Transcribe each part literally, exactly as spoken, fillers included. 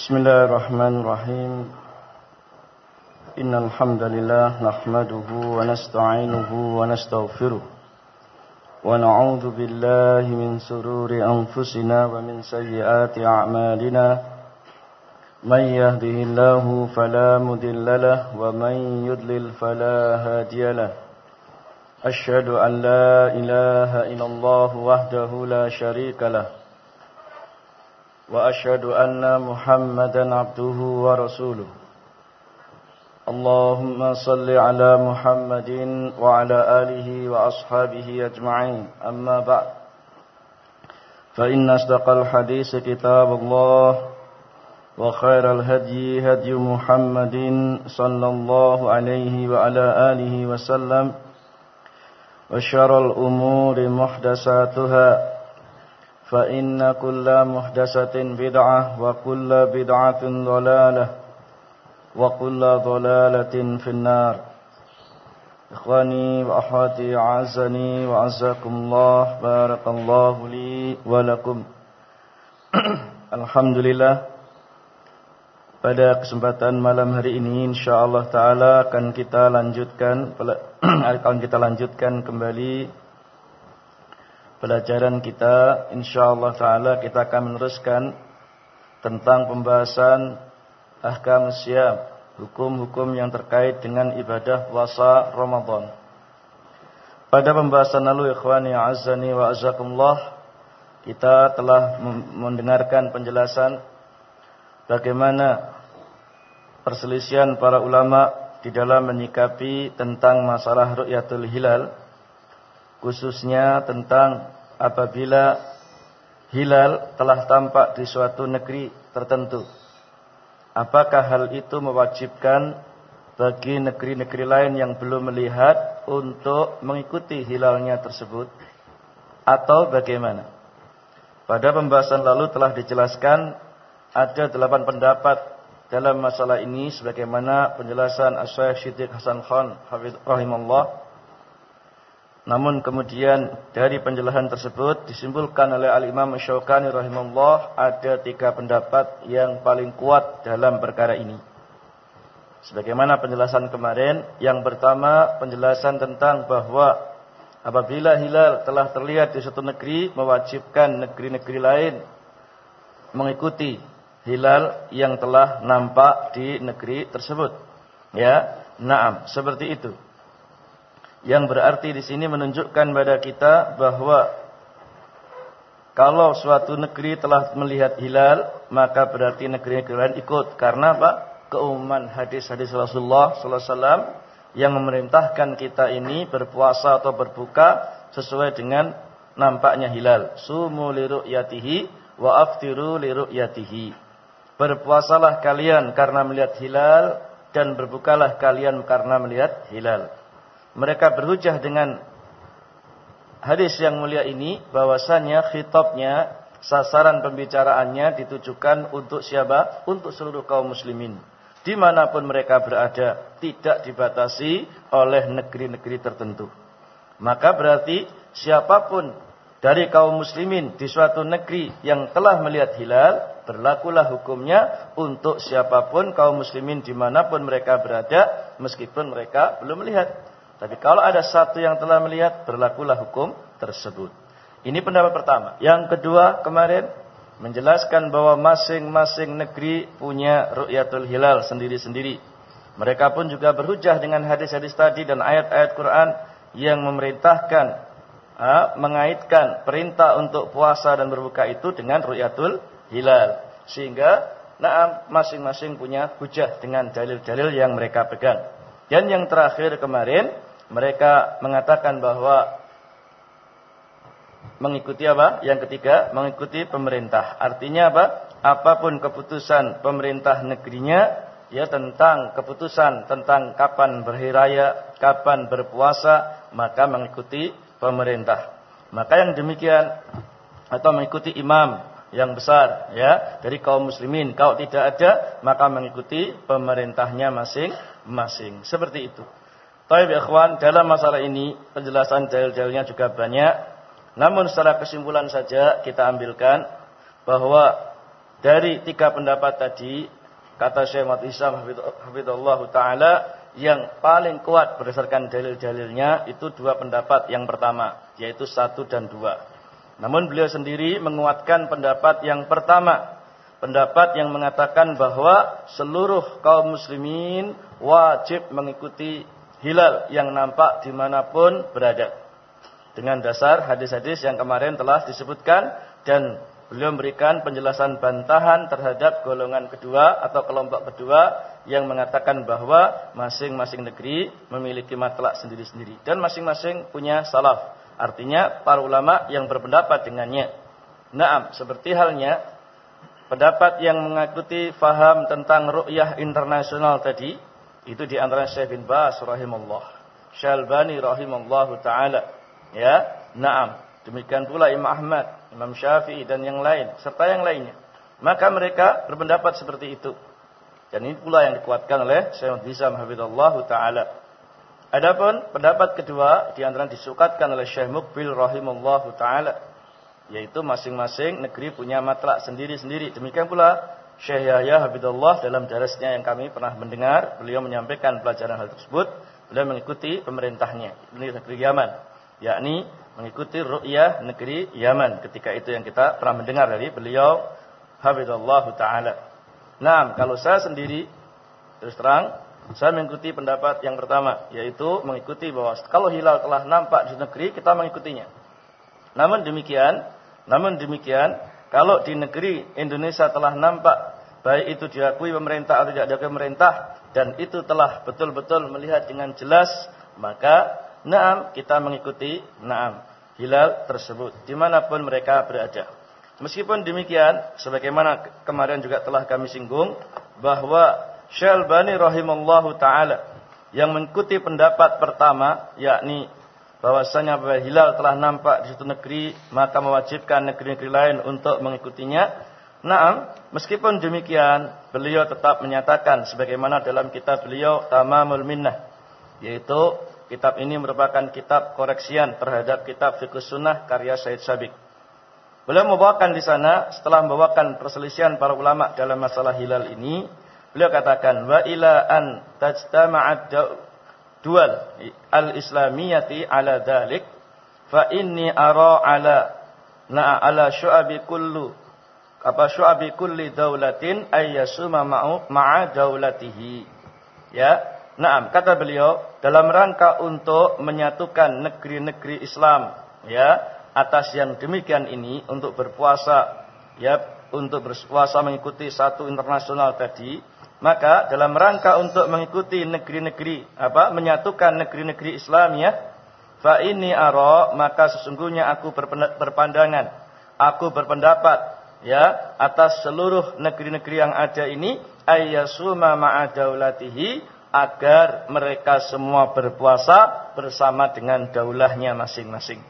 Bismillahirrahmanirrahim. Innal hamdalillah nahmaduhu wa nasta'inuhu wa nastaghfiruh. Wa na'udzu billahi min shururi anfusina wa min sayyiati a'malina. May yahdihillahu fala mudilla lahu wa may yudlil fala hadiya lahu. Asyhadu an la ilaha illallah wahdahu la syarika lahu. وأشهد أن محمدا عبده ورسوله اللهم صل على محمد وعلى آله وأصحابه أجمعين أما بعد فإن أصدق الحديث كتاب الله وخير الهدي هدي محمد صلى الله عليه وعلى آله وسلم وشر الأمور محدثاتها فإن كل محدثة بدعة وكل بدعة ضلالة وكل ضلالة في النار. إخواني وأخواتي أعزني وأعزكم الله بارك الله لي ولكم. Alhamdulillah, pada kesempatan malam hari ini insyaallah taala akan kita lanjutkan akan kita lanjutkan kembali pelajaran kita. InsyaAllah ta'ala kita akan meneruskan tentang pembahasan ahkam syam, hukum-hukum yang terkait dengan ibadah puasa Ramadan. Pada pembahasan lalu, ikhwani a'azzani wa azakumullah, kita telah mendengarkan penjelasan bagaimana perselisihan para ulama di dalam menyikapi tentang masalah ru'yatul hilal, khususnya tentang apabila hilal telah tampak di suatu negeri tertentu, apakah hal itu mewajibkan bagi negeri-negeri lain yang belum melihat untuk mengikuti hilalnya tersebut atau bagaimana? Pada pembahasan lalu telah dijelaskan ada delapan pendapat dalam masalah ini sebagaimana penjelasan Asy-Syaikh Siddiq Hasan Khan rahimahullah. Namun kemudian dari penjelasan tersebut disimpulkan oleh Al-Imam Syaukani rahimahullah ada tiga pendapat yang paling kuat dalam perkara ini. Sebagaimana penjelasan kemarin, yang pertama penjelasan tentang bahwa apabila hilal telah terlihat di suatu negeri mewajibkan negeri-negeri lain mengikuti hilal yang telah nampak di negeri tersebut. Ya, na'am, seperti itu. Yang berarti di sini menunjukkan pada kita bahwa kalau suatu negeri telah melihat hilal, maka berarti negeri-negeri lain ikut. Karena apa? Keumuman hadis-hadis Rasulullah sallallahu alaihi wasallam yang memerintahkan kita ini berpuasa atau berbuka sesuai dengan nampaknya hilal. Sumu li ru'yatihi wa aftiru li ru'yatihi. Berpuasalah kalian karena melihat hilal dan berbukalah kalian karena melihat hilal. Mereka berhujah dengan hadis yang mulia ini bahwasanya khitabnya, sasaran pembicaraannya ditujukan untuk siapa? Untuk seluruh kaum muslimin dimanapun mereka berada, tidak dibatasi oleh negeri-negeri tertentu. Maka berarti siapapun dari kaum muslimin di suatu negeri yang telah melihat hilal, berlakulah hukumnya untuk siapapun kaum muslimin dimanapun mereka berada meskipun mereka belum melihat. Tapi kalau ada satu yang telah melihat, berlakulah hukum tersebut. Ini pendapat pertama. Yang kedua kemarin menjelaskan bahwa masing-masing negeri punya ru'yatul hilal sendiri-sendiri. Mereka pun juga berhujah dengan hadis-hadis tadi dan ayat-ayat Quran yang memerintahkan, ha, mengaitkan perintah untuk puasa dan berbuka itu dengan ru'yatul hilal. Sehingga nah, masing-masing punya hujah dengan dalil-dalil yang mereka pegang. Dan yang terakhir kemarin, mereka mengatakan bahwa mengikuti apa? Yang ketiga, mengikuti pemerintah. Artinya apa? Apapun keputusan pemerintah negerinya, ya tentang keputusan tentang kapan berhari raya, kapan berpuasa, maka mengikuti pemerintah. Maka yang demikian atau mengikuti imam yang besar ya dari kaum muslimin. Kalau tidak ada, maka mengikuti pemerintahnya masing-masing. Seperti itu. Baik ikhwan, dalam masalah ini penjelasan dalil-dalilnya juga banyak. Namun secara kesimpulan saja kita ambilkan bahwa dari tiga pendapat tadi, kata Syekh Muhammad Hisham hafizallahu taala, yang paling kuat berdasarkan dalil-dalilnya itu dua pendapat yang pertama, yaitu satu dan dua. Namun beliau sendiri menguatkan pendapat yang pertama, pendapat yang mengatakan bahwa seluruh kaum muslimin wajib mengikuti hilal yang nampak dimanapun berada. Dengan dasar hadis-hadis yang kemarin telah disebutkan, dan beliau memberikan penjelasan bantahan terhadap golongan kedua atau kelompok kedua yang mengatakan bahwa masing-masing negeri memiliki matlak sendiri-sendiri dan masing-masing punya salaf. Artinya para ulama yang berpendapat dengannya. Naam, seperti halnya pendapat yang mengikuti faham tentang ru'yah internasional tadi, itu di antara Syekh bin Baz rahimahullah, Syalbani rahimallahu taala. Ya, naam. Demikian pula Imam Ahmad, Imam Syafi'i dan yang lain serta yang lainnya. Maka mereka berpendapat seperti itu. Dan ini pula yang dikuatkan oleh Syekh Muhammad Hisham hafizallahu taala. Adapun pendapat kedua di antara disukatkan oleh Syekh Muqbil rahimallahu taala, yaitu masing-masing negeri punya matlak sendiri-sendiri. Demikian pula Syekh Yahya hafizallah dalam darasnya yang kami pernah mendengar, beliau menyampaikan pelajaran hal tersebut. Beliau mengikuti pemerintahnya, ini negeri Yaman, yakni mengikuti ru'yah negeri Yaman. Ketika itu yang kita pernah mendengar dari beliau hafizallahu taala. Nah, kalau saya sendiri terus terang saya mengikuti pendapat yang pertama, yaitu mengikuti bahwa kalau hilal telah nampak di negeri kita mengikutinya. Namun demikian, namun demikian kalau di negeri Indonesia telah nampak, baik itu diakui pemerintah atau tidak diakui pemerintah, dan itu telah betul-betul melihat dengan jelas, maka naam, kita mengikuti naam hilal tersebut dimanapun mereka berada. Meskipun demikian, sebagaimana kemarin juga telah kami singgung, bahwa Syalbani rahimallahu taala yang mengikuti pendapat pertama, yakni bahwasanya bahwa hilal telah nampak di suatu negeri, maka mewajibkan negeri-negeri lain untuk mengikutinya. Naam, meskipun demikian, beliau tetap menyatakan sebagaimana dalam kitab beliau Tamamul Minnah, yaitu kitab ini merupakan kitab koreksian terhadap kitab Fiqh Sunnah karya Said Sabiq. Beliau membawakan di sana, setelah membawakan perselisihan para ulama dalam masalah hilal ini, beliau katakan, wa ila an tajtama'ad dual al-islamiyati ala dhalik, fa inni ara ala na'a ala syu'abi kullu apa syu'abi kulli daulatin ayyasuma ma'a daulatihi. Ya, naam, kata beliau, dalam rangka untuk menyatukan negeri-negeri Islam, ya, atas yang demikian ini, untuk berpuasa, ya, untuk berpuasa mengikuti satu internasional tadi, maka dalam rangka untuk mengikuti negeri-negeri, apa, menyatukan negeri-negeri Islam, ya, fa inni ara, maka sesungguhnya aku berpandangan, aku berpendapat, ya, atas seluruh negeri-negeri yang ada ini, ayyasuma ma'a daulatihi, agar mereka semua berpuasa bersama dengan daulahnya masing-masing.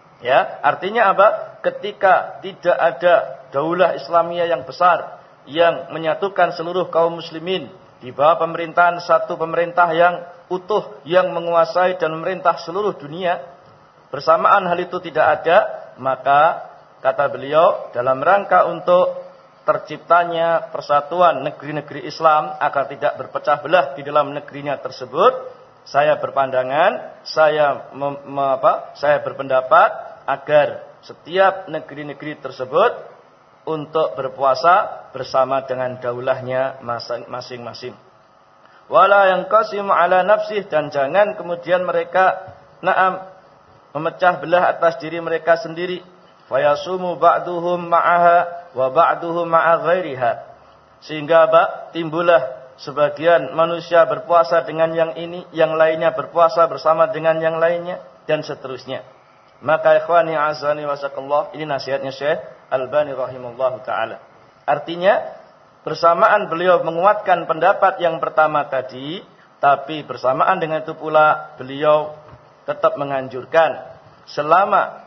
Ya, artinya apa? Ketika tidak ada daulah Islamiyah yang besar yang menyatukan seluruh kaum muslimin di bawah pemerintahan satu pemerintah yang utuh yang menguasai dan memerintah seluruh dunia, bersamaan hal itu tidak ada, maka kata beliau, dalam rangka untuk terciptanya persatuan negeri-negeri Islam agar tidak berpecah belah di dalam negerinya tersebut, saya berpandangan, saya mem, apa, saya berpendapat agar setiap negeri-negeri tersebut untuk berpuasa bersama dengan daulahnya masing-masing. Wala yanqasimu ala nafsih, dan jangan kemudian mereka na'am memecah belah atas diri mereka sendiri. Fayasumu ba'duhum ma'aha wa ba'duhum ma'a ghairiha, sehingga apa? Timbullah sebagian manusia berpuasa dengan yang ini, yang lainnya berpuasa bersama dengan yang lainnya, dan seterusnya. Maka ikhwani azani wasakallah, ini nasihatnya Syekh Albani rahimahullahu taala. Artinya bersamaan beliau menguatkan pendapat yang pertama tadi, tapi bersamaan dengan itu pula beliau tetap menganjurkan selama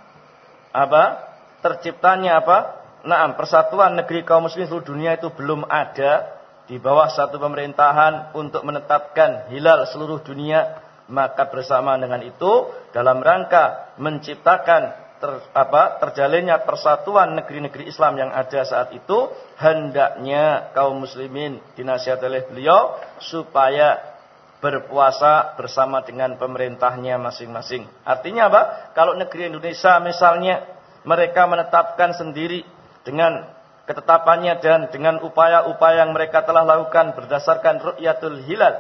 apa? terciptanya apa? Naam, persatuan negeri kaum muslimin seluruh dunia itu belum ada di bawah satu pemerintahan untuk menetapkan hilal seluruh dunia, maka bersamaan dengan itu dalam rangka menciptakan ter, apa, terjalinnya persatuan negeri-negeri Islam yang ada saat itu, hendaknya kaum muslimin dinasihati oleh beliau supaya berpuasa bersama dengan pemerintahnya masing-masing. Artinya apa? Kalau negeri Indonesia misalnya mereka menetapkan sendiri dengan ketetapannya dan dengan upaya-upaya yang mereka telah lakukan berdasarkan ru'yatul hilal,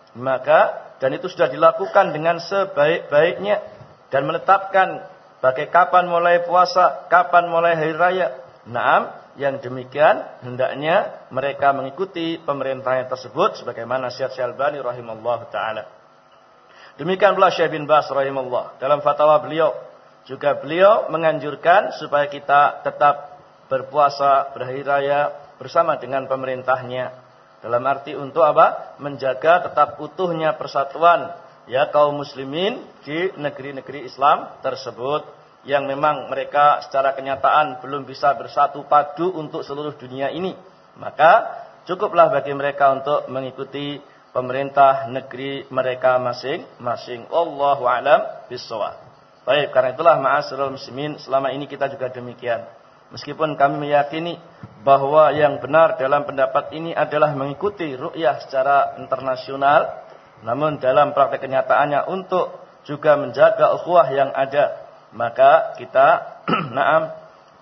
maka dan itu sudah dilakukan dengan sebaik-baiknya dan menetapkan bagai kapan mulai puasa, kapan mulai hari raya. Naam, yang demikian hendaknya mereka mengikuti pemerintahnya tersebut sebagaimana Syekh Syalbani rahimallahu taala. Demikian pula Syekh bin Baz rahimallahu dalam fatwa beliau juga beliau menganjurkan supaya kita tetap berpuasa berhari raya bersama dengan pemerintahnya. Dalam arti untuk apa? Menjaga tetap utuhnya persatuan ya kaum muslimin di negeri-negeri Islam tersebut yang memang mereka secara kenyataan belum bisa bersatu padu untuk seluruh dunia ini. Maka cukuplah bagi mereka untuk mengikuti pemerintah negeri mereka masing-masing. Wallahu a'lam bishawab. Baik, karena itulah ma'asyiral muslimin, selama ini kita juga demikian. Meskipun kami meyakini bahwa yang benar dalam pendapat ini adalah mengikuti ru'yah secara internasional, namun dalam praktek kenyataannya untuk juga menjaga ukhuwah yang ada, maka kita naam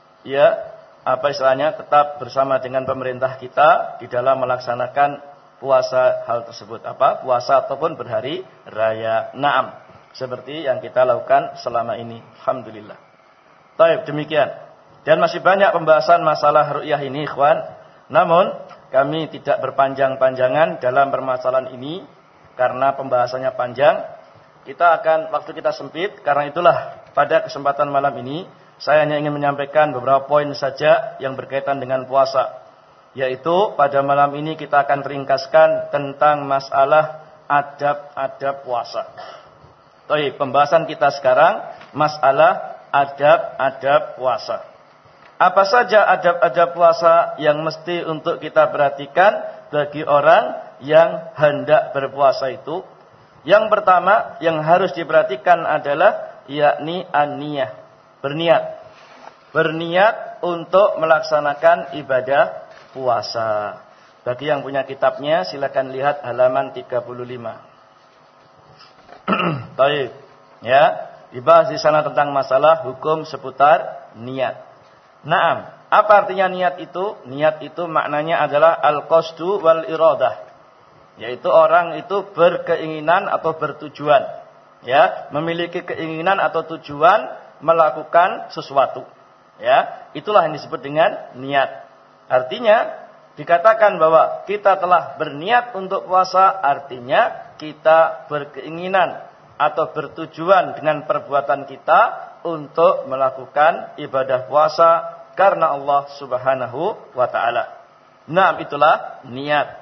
ya apa istilahnya tetap bersama dengan pemerintah kita di dalam melaksanakan puasa hal tersebut, apa puasa ataupun berhari raya. Naam, seperti yang kita lakukan selama ini. Alhamdulillah. Baik, demikian. Dan masih banyak pembahasan masalah ru'yah ini, ikhwan. Namun kami tidak berpanjang-panjangan dalam permasalahan ini karena pembahasannya panjang. Kita akan waktu kita sempit, karena itulah pada kesempatan malam ini saya hanya ingin menyampaikan beberapa poin saja yang berkaitan dengan puasa. Yaitu pada malam ini kita akan ringkaskan tentang masalah adab-adab puasa. Baik, pembahasan kita sekarang masalah adab-adab puasa. Apa saja adab-adab puasa yang mesti untuk kita perhatikan bagi orang yang hendak berpuasa itu? Yang pertama yang harus diperhatikan adalah yakni an-niyah, berniat. Berniat untuk melaksanakan ibadah puasa. Bagi yang punya kitabnya silakan lihat halaman tiga puluh lima. Baik, ya, dibahas di sana tentang masalah hukum seputar niat. Naam, apa artinya niat itu? Niat itu maknanya adalah al-qasdu wal iradah. Yaitu orang itu berkeinginan atau bertujuan, ya, memiliki keinginan atau tujuan melakukan sesuatu. Ya, itulah yang disebut dengan niat. Artinya dikatakan bahwa kita telah berniat untuk puasa, artinya kita berkeinginan atau bertujuan dengan perbuatan kita untuk melakukan ibadah puasa karena Allah Subhanahu wa taala. Nah, itulah niat.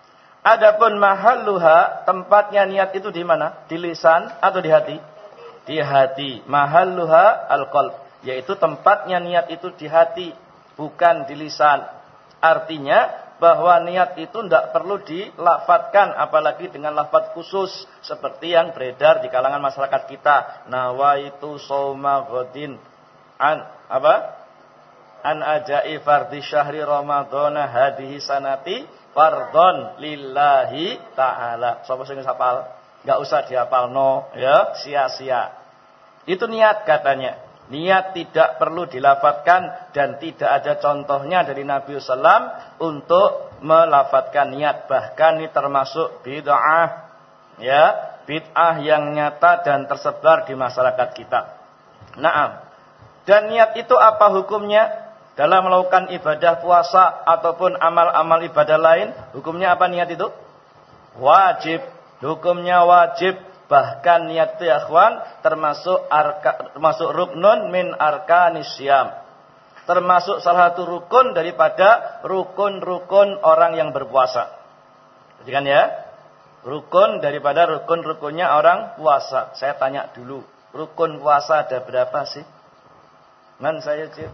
Adapun mahalluha, tempatnya niat itu di mana? Di lisan atau di hati? Di hati. Mahalluha al-qalb, yaitu tempatnya niat itu di hati, bukan di lisan. Artinya bahwa niat itu tidak perlu dilafadzkan, apalagi dengan lafadz khusus seperti yang beredar di kalangan masyarakat kita. Nawaitu shauma ghadin an apa? An ajai fardhi syahri ramadhana hadhihi sanati fardhon lillahi ta'ala. Sapa sing hafal? Enggak usah dihafalno, ya, sia-sia. Itu niat katanya. Niat tidak perlu dilafadzkan dan tidak ada contohnya dari Nabi sallallahu alaihi wasallam untuk melafadzkan niat. Bahkan ini termasuk bid'ah, ya, bid'ah yang nyata dan tersebar di masyarakat kita. Naam. Dan niat itu apa hukumnya? Dalam melakukan ibadah puasa ataupun amal-amal ibadah lain, hukumnya apa niat itu? Wajib. Hukumnya wajib. Bahkan niat itu ya akhwan termasuk arka, termasuk ruknun min arkanis syiyam. Termasuk salah satu rukun daripada rukun-rukun orang yang berpuasa. Perhatikan ya. Rukun daripada rukun-rukunnya orang puasa. Saya tanya dulu, rukun puasa ada berapa sih? Man saya cip.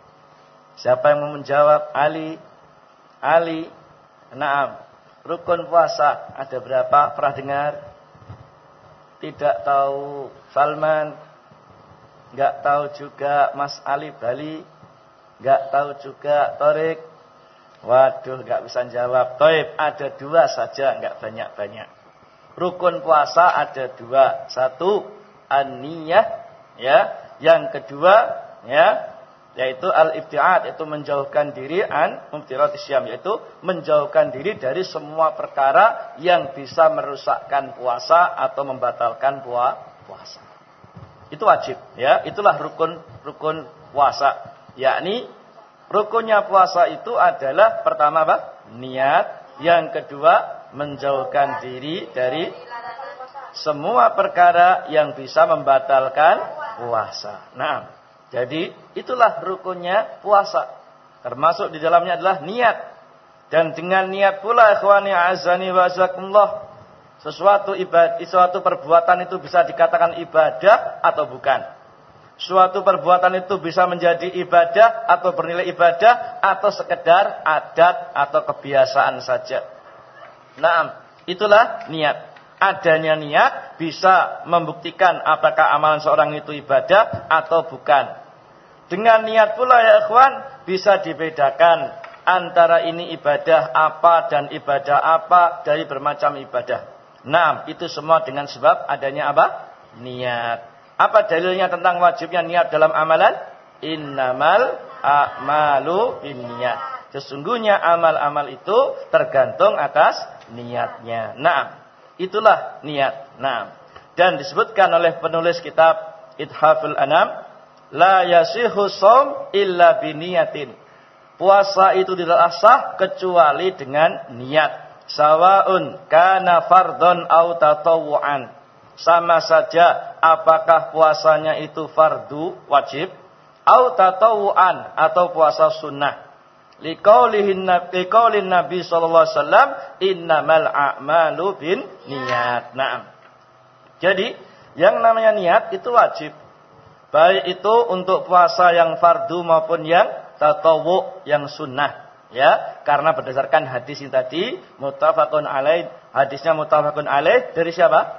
Siapa yang mau menjawab? Ali. Ali. Naam. Rukun puasa ada berapa? Pernah dengar? Tidak tahu. Salman. Enggak tahu juga Mas Ali Bali. Enggak tahu juga Torik. Waduh, enggak bisa jawab. Toib, ada dua saja, enggak banyak-banyak. Rukun puasa ada dua. Satu, an-niyah, ya. Yang kedua, ya, yaitu al-ibtiad, yaitu menjauhkan diri an mubtiratis syam, yaitu menjauhkan diri dari semua perkara yang bisa merusakkan puasa atau membatalkan puasa. Itu wajib, ya. Itulah rukun rukun puasa. Yakni rukunnya puasa itu adalah pertama apa? Niat, yang kedua menjauhkan diri dari semua perkara yang bisa membatalkan puasa. Nah, jadi itulah rukunnya puasa. Termasuk di dalamnya adalah niat. Dan dengan niat pula ikhwani azani wa azakumullah, sesuatu ibadah, suatu perbuatan itu bisa dikatakan ibadah atau bukan. Suatu perbuatan itu bisa menjadi ibadah atau bernilai ibadah atau sekedar adat atau kebiasaan saja. Nah, itulah niat. Adanya niat bisa membuktikan apakah amalan seorang itu ibadah atau bukan. Dengan niat pula ya ikhwan, bisa dibedakan antara ini ibadah apa dan ibadah apa dari bermacam ibadah. Nah, itu semua dengan sebab adanya apa? Niat. Apa dalilnya tentang wajibnya niat dalam amalan? Innamal a'malu binniyat. Sesungguhnya amal-amal itu tergantung atas niatnya. Nah, itulah niat. Nah, dan disebutkan oleh penulis kitab Ithaful Anam, la yasihu shaum illa biniyatin. Puasa itu tidak sah kecuali dengan niat. Sawaun kana fardhon au tatawwuan. Sama saja apakah puasanya itu fardu wajib au tatawwuan atau puasa sunnah. Liqaulihin nabi qaulin nabi sallallahu alaihi wasallam innamal a'malu bin niat. Naam. Jadi yang namanya niat itu wajib. Baik itu untuk puasa yang fardu maupun yang tatawwu, yang sunnah, ya. Karena berdasarkan hadis ini tadi muttafaqun alaih, hadisnya muttafaqun alaih dari siapa?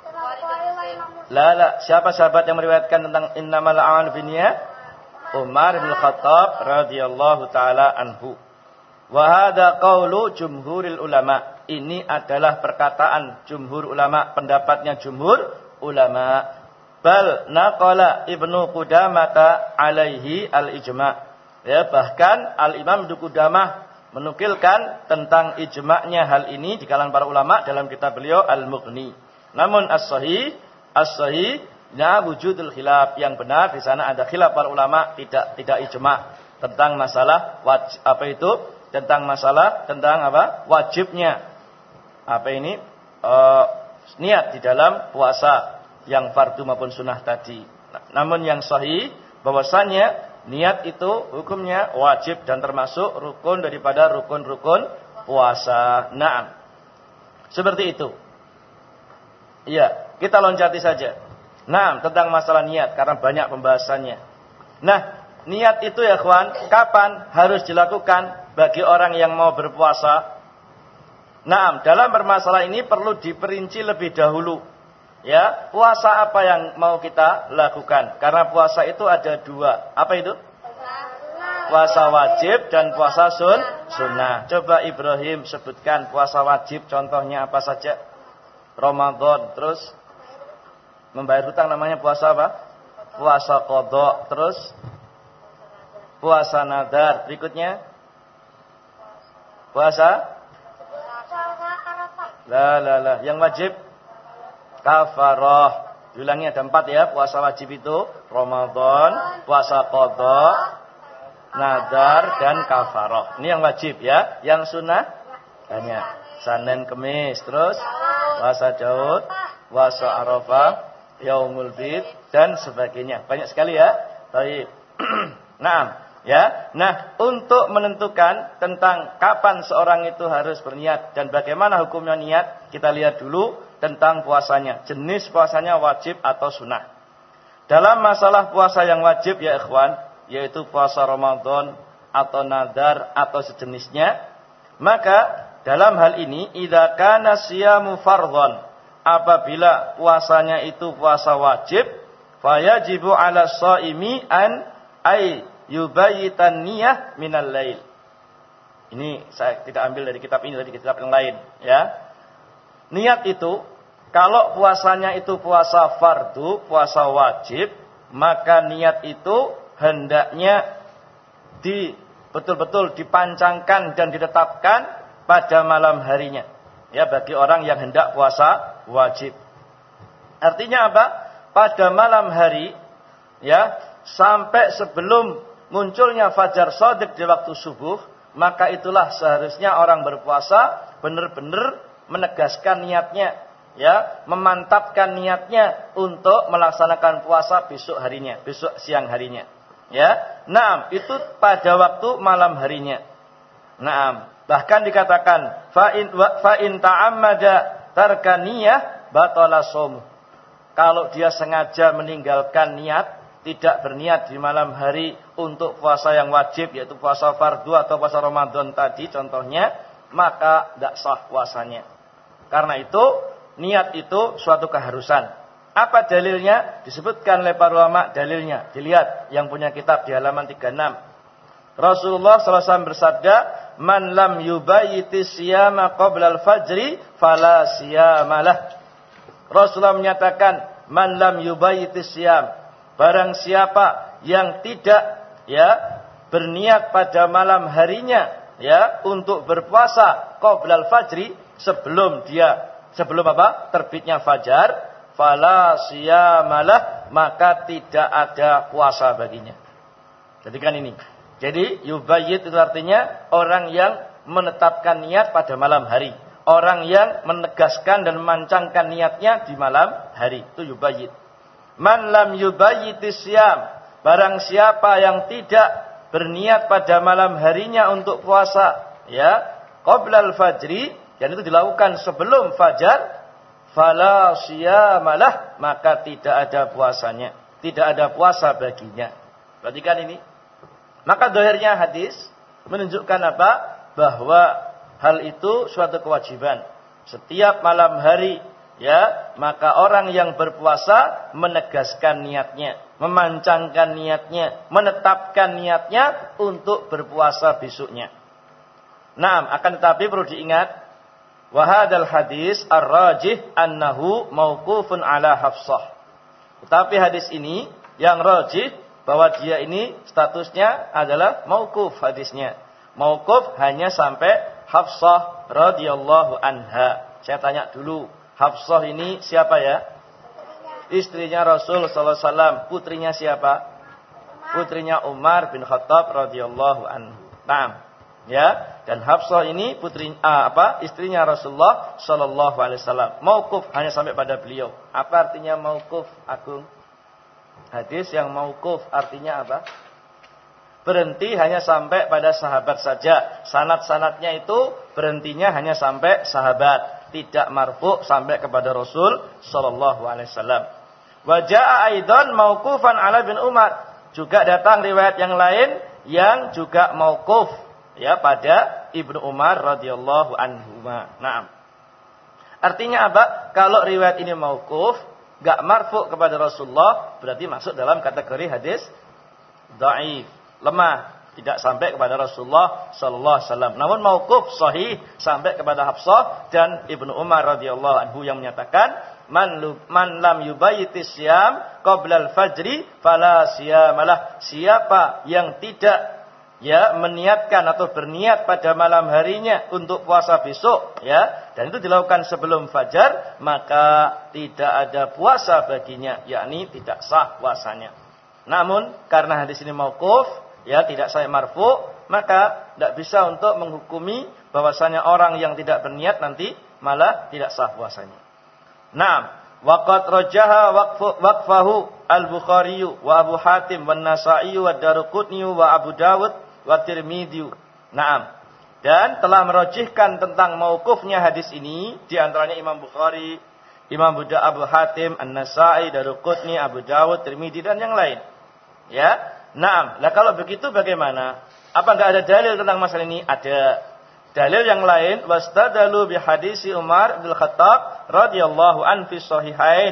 La la, siapa sahabat yang meriwayatkan tentang innamal a'malu binniyat? Umar bin Khattab radhiyallahu taala anhu. Wa hadza qaulu jumhuril ulama. Ini adalah perkataan jumhur ulama, pendapatnya jumhur ulama. Bal naqala Ibnu Qudamah alaihi al-ijma'. Ya, bahkan Al-Imam Ibnu Qudamah menukilkan tentang ijma'nya hal ini di kalangan para ulama dalam kitab beliau Al-Mughni. Namun as-sahih, as-sahih ya wujudul khilaf, yang benar di sana ada khilaf para ulama, tidak tidak ijma' tentang masalah wajib, apa itu? Tentang masalah tentang apa? Wajibnya apa ini? E, niat di dalam puasa yang fardu maupun sunnah tadi. Namun yang sahih bahwasanya niat itu hukumnya wajib dan termasuk rukun daripada rukun-rukun puasa. Naam. Seperti itu. Iya, kita loncati saja. Nah, tentang masalah niat karena banyak pembahasannya. Nah, niat itu ya kawan, kapan harus dilakukan bagi orang yang mau berpuasa? Nah, dalam permasalahan ini perlu diperinci lebih dahulu. Ya, puasa apa yang mau kita lakukan? Karena puasa itu ada dua. Apa itu? Puasa wajib dan puasa sun sunnah. Coba Ibrahim sebutkan puasa wajib contohnya apa saja? Ramadan, terus membayar hutang namanya puasa apa? Puasa qadha. Terus puasa nadar. Berikutnya puasa La la la. Yang wajib kafarah. Diulangi ada empat ya. Puasa wajib itu Ramadan, puasa qadha, nadar dan kafarah. Ini yang wajib ya. Yang sunnah banyak. Senin, Kemis, terus puasa Daud, puasa Arafah, Yaumul Bid dan sebagainya. Banyak sekali ya. Baik. Nah, ya. Nah, untuk menentukan tentang kapan seorang itu harus berniat dan bagaimana hukumnya niat, kita lihat dulu tentang puasanya. Jenis puasanya wajib atau sunnah. Dalam masalah puasa yang wajib ya ikhwan, yaitu puasa Ramadan atau nadar atau sejenisnya, maka dalam hal ini idza kana siyamu fardhon, apabila puasanya itu puasa wajib, fayajibu 'ala shaimi an ay yubayyitan niyah minal lail. Ini saya tidak ambil dari kitab ini, dari kitab yang lain, ya. Niat itu kalau puasanya itu puasa fardu, puasa wajib, maka niat itu hendaknya di betul-betul dipancangkan dan ditetapkan pada malam harinya. Ya, bagi orang yang hendak puasa wajib. Artinya apa? Pada malam hari, ya, sampai sebelum munculnya fajar shadiq di waktu subuh, maka itulah seharusnya orang berpuasa benar-benar menegaskan niatnya, ya, memantapkan niatnya untuk melaksanakan puasa besok harinya, besok siang harinya, ya. Naam, itu pada waktu malam harinya. Naam, bahkan dikatakan fa in fa in ta'ammada tarkaniyah batala shaum. Kalau dia sengaja meninggalkan niat, tidak berniat di malam hari untuk puasa yang wajib, yaitu puasa fardu atau puasa Ramadan tadi contohnya, maka tidak sah puasanya. Karena itu, niat itu suatu keharusan. Apa dalilnya? Disebutkan oleh para ulama dalilnya. Dilihat yang punya kitab di halaman tiga puluh enam. Rasulullah shallallahu alaihi wasallam bersabda, "Man lam yubayyiti siyama qabla al-fajri fala siyamalah." Rasulullah menyatakan, "Man lam yubayyiti siyam." Barang siapa yang tidak, ya, berniat pada malam harinya, ya, untuk berpuasa qabla al-fajri, sebelum dia sebelum apa? Terbitnya fajar, fala siyamalah, maka tidak ada puasa baginya. Jadi kan ini. Jadi yubayyit itu artinya orang yang menetapkan niat pada malam hari. Orang yang menegaskan dan memancangkan niatnya di malam hari. Itu yubayyit. Man lam yubayyitis siyam. Barang siapa yang tidak berniat pada malam harinya untuk puasa, ya, qabla al-fajri, dan itu dilakukan sebelum fajar, fala siyamalah, maka tidak ada puasanya, tidak ada puasa baginya. Perhatikan ini. Maka zahirnya hadis menunjukkan apa? Bahwa hal itu suatu kewajiban. Setiap malam hari, ya, maka orang yang berpuasa menegaskan niatnya, memancangkan niatnya, menetapkan niatnya untuk berpuasa besoknya. Nah, akan tetapi perlu diingat, wa hadzal hadis ar-rajih annahu mauqufun ala Hafsah. Tetapi hadis ini yang rajih bahwa dia ini statusnya adalah mauquf hadisnya. Mauquf hanya sampai Hafsah radhiyallahu anha. Saya tanya dulu, Hafsah ini siapa ya? Istrinya Rasul sallallahu alaihi wasallam. Putrinya siapa? Putrinya Umar bin Khattab radhiyallahu anhu. Naam. Ya, dan Hafsah ini putri ah, apa? Istrinya Rasulullah sallallahu alaihi wasallam. Mauquf hanya sampai pada beliau. Apa artinya mauquf, Agung? Hadis yang mauquf artinya apa? Berhenti hanya sampai pada sahabat saja. Sanad-sanadnya itu berhentinya hanya sampai sahabat, tidak marfu sampai kepada Rasul sallallahu alaihi wasallam. Wa jaa aidan mauqufan ala bin Umar. Juga datang riwayat yang lain yang juga mauquf, ya, pada Ibnu Umar radhiyallahu anhuma. Naam. Artinya apa? Kalau riwayat ini mauquf, enggak marfu kepada Rasulullah, berarti masuk dalam kategori hadis dhaif, lemah, tidak sampai kepada Rasulullah sallallahu alaihi wasallam. Namun mauquf sahih sampai kepada Hafsah dan Ibnu Umar radhiyallahu anhu yang menyatakan, man lu, man lam yubayyitis siyam qabla al-fajri fala siyamalah. Siapa yang tidak, ya, meniatkan atau berniat pada malam harinya untuk puasa besok, ya, dan itu dilakukan sebelum fajar, maka tidak ada puasa baginya, yakni tidak sah puasanya. Namun karena hadis ini mauquf, ya, tidak sahih marfu, maka tidak bisa untuk menghukumi bahwasanya orang yang tidak berniat nanti malah tidak sah puasanya. Naam, waqad rajaha waqfahu al-Bukhari wa Abu Hatim wa Nasa'i wa Daruqutni wa Abu Dawud wa Tirmidzi. Naam. Dan telah merojihkan tentang mauqufnya hadis ini di antaranya Imam Bukhari, Imam Abu Hatim, An-Nasa'i, Daruqutni, Abu Dawud, Tirmidzi dan yang lain. Ya. Naam. Lah kalau begitu bagaimana? Apa enggak ada dalil tentang masalah ini? Ada. Dalil yang lain, wastadalu bi hadisi Umar bin Khattab radhiyallahu an fi sahihain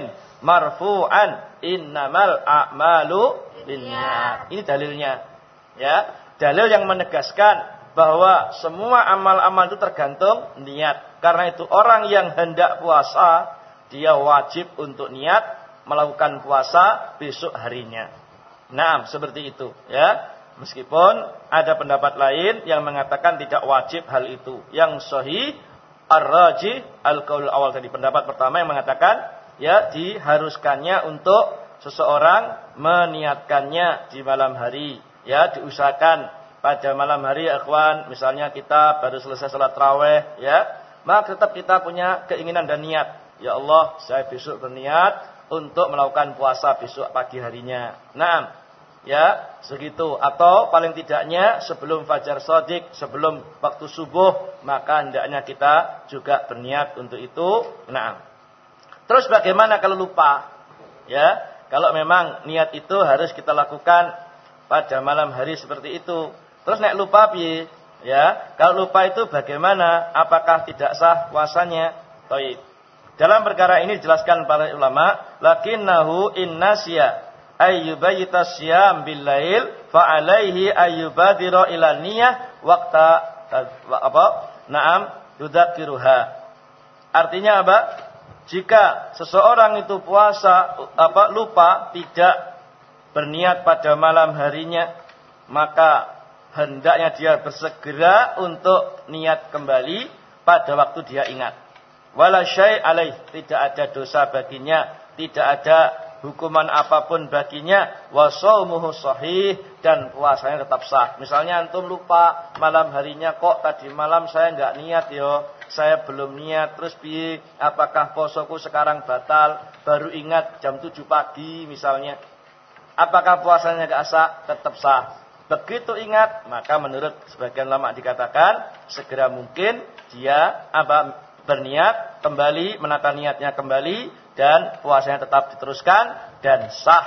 marfu'an innamal a'malu binniyat. Ini dalilnya. Ya, dalil yang menegaskan bahwa semua amal-amal itu tergantung niat. Karena itu orang yang hendak puasa, dia wajib untuk niat melakukan puasa besok harinya. Nah, seperti itu, ya. Meskipun ada pendapat lain yang mengatakan tidak wajib hal itu. Yang sahih ar-rajih al-qaul awal tadi, pendapat pertama yang mengatakan ya diharuskannya untuk seseorang meniatkannya di malam hari, ya diusahakan pada malam hari, ikhwan, misalnya kita baru selesai salat tarawih, ya, maka tetap kita punya keinginan dan niat. Ya Allah, saya besok berniat untuk melakukan puasa besok pagi harinya. Naam, ya, segitu. Atau paling tidaknya sebelum fajar shadiq, sebelum waktu subuh, maka hendaknya kita juga berniat untuk itu. Naam. Terus bagaimana kalau lupa? Ya, kalau memang niat itu harus kita lakukan pada malam hari seperti itu. Terus nek lupa piye? Ya, kalau lupa itu bagaimana? Apakah tidak sah puasanya? Baik. Dalam perkara ini dijelaskan para ulama, lakinnahu innasiya ayyubayyita syiyam bil lail fa alaihi ayyubadira ila niyyah waqta apa? Naam, yudzakiruha. Artinya apa? Jika seseorang itu puasa apa lupa tidak berniat pada malam harinya, maka hendaknya dia bersegera untuk niat kembali pada waktu dia ingat. Wala syai' alaih, tidak ada dosa baginya, tidak ada hukuman apapun baginya. Wa shaumuhu shahih, dan puasanya tetap sah. Misalnya antum lupa malam harinya, kok tadi malam saya enggak niat yo, saya belum niat, terus piye? Apakah posoku sekarang batal? Baru ingat jam tujuh pagi misalnya. Apakah puasanya enggak sah? Tetap sah. Begitu ingat, maka menurut sebagian ulama dikatakan segera mungkin dia apa berniat kembali, menata niatnya kembali, dan puasanya tetap diteruskan dan sah.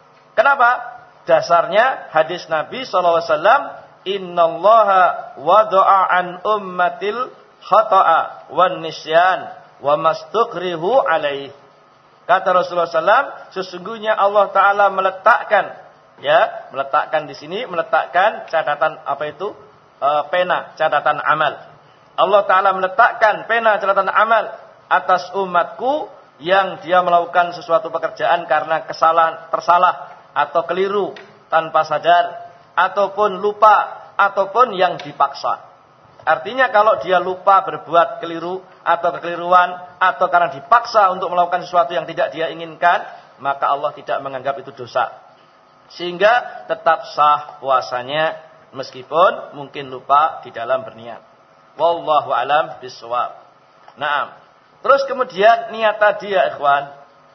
Kenapa? Dasarnya hadis Nabi shallallahu alaihi wasallam, innallaha wada'a an ummatil khata'a wan nisyan wa mastuqrihu alaih. Kata Rasulullah shallallahu alaihi wasallam, sesungguhnya Allah Ta'ala meletakkan, ya, meletakkan di sini, meletakkan catatan apa itu? E, pena, catatan amal. Allah Ta'ala meletakkan pena, catatan amal atas umatku yang dia melakukan sesuatu pekerjaan karena kesalahan, tersalah atau keliru tanpa sadar, ataupun lupa, ataupun yang dipaksa. Artinya kalau dia lupa berbuat keliru atau kekeliruan, atau karena dipaksa untuk melakukan sesuatu yang tidak dia inginkan, maka Allah tidak menganggap itu dosa. Sehingga tetap sah puasanya meskipun mungkin lupa di dalam berniat. Wallahu alam bisawab. Naam. Terus kemudian niat tadi ya ikhwan,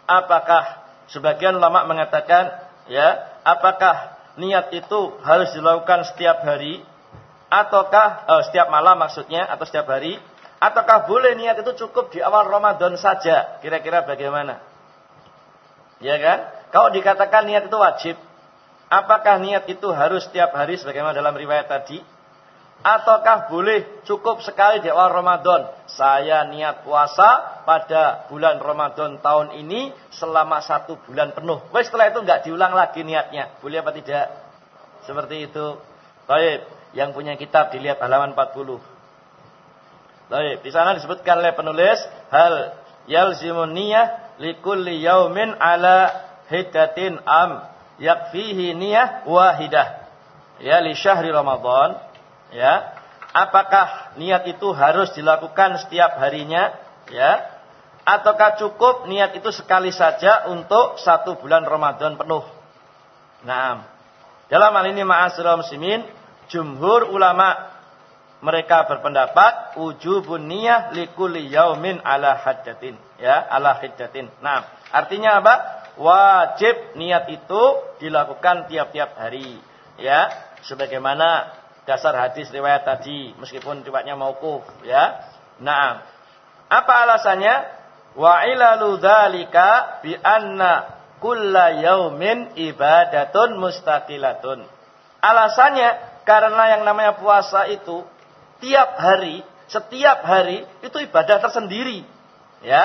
apakah sebagian ulama mengatakan ya, apakah niat itu harus dilakukan setiap hari ataukah eh, setiap malam maksudnya, atau setiap hari, ataukah boleh niat itu cukup di awal Ramadan saja? Kira-kira bagaimana? Ya kan? Kalau dikatakan niat itu wajib, apakah niat itu harus setiap hari sebagaimana dalam riwayat tadi? Ataukah boleh cukup sekali di awal Ramadan? Saya niat puasa pada bulan Ramadan tahun ini selama satu bulan penuh. Wes setelah itu enggak diulang lagi niatnya. Boleh apa tidak? Seperti itu. Baik, yang punya kitab dilihat halaman empat puluh. Baik, di sana disebutkan oleh penulis, hal yalzimun niyah likulli yaumin ala hiddatin am yakfihi niyah wahidah. Ya, li syahri Ramadan. Ya, apakah niat itu harus dilakukan setiap harinya, ya, ataukah cukup niat itu sekali saja untuk satu bulan Ramadan penuh? Nah, dalam hal ini ma'asyiral muslimin, jumhur ulama mereka berpendapat wujubun niyah likulli yaumin ala haddatin, ya, ala haddatin. Nah, artinya apa? Wajib niat itu dilakukan tiap-tiap hari, ya, sebagaimana dasar hadis riwayat tadi, meskipun riwayatnya mauquf, ya. Naam. Apa alasannya? Wa ilalu dzalika bi anna kulla yaumin ibadatun mustaqilatun. Alasannya karena yang namanya puasa itu tiap hari, setiap hari itu ibadah tersendiri. Ya.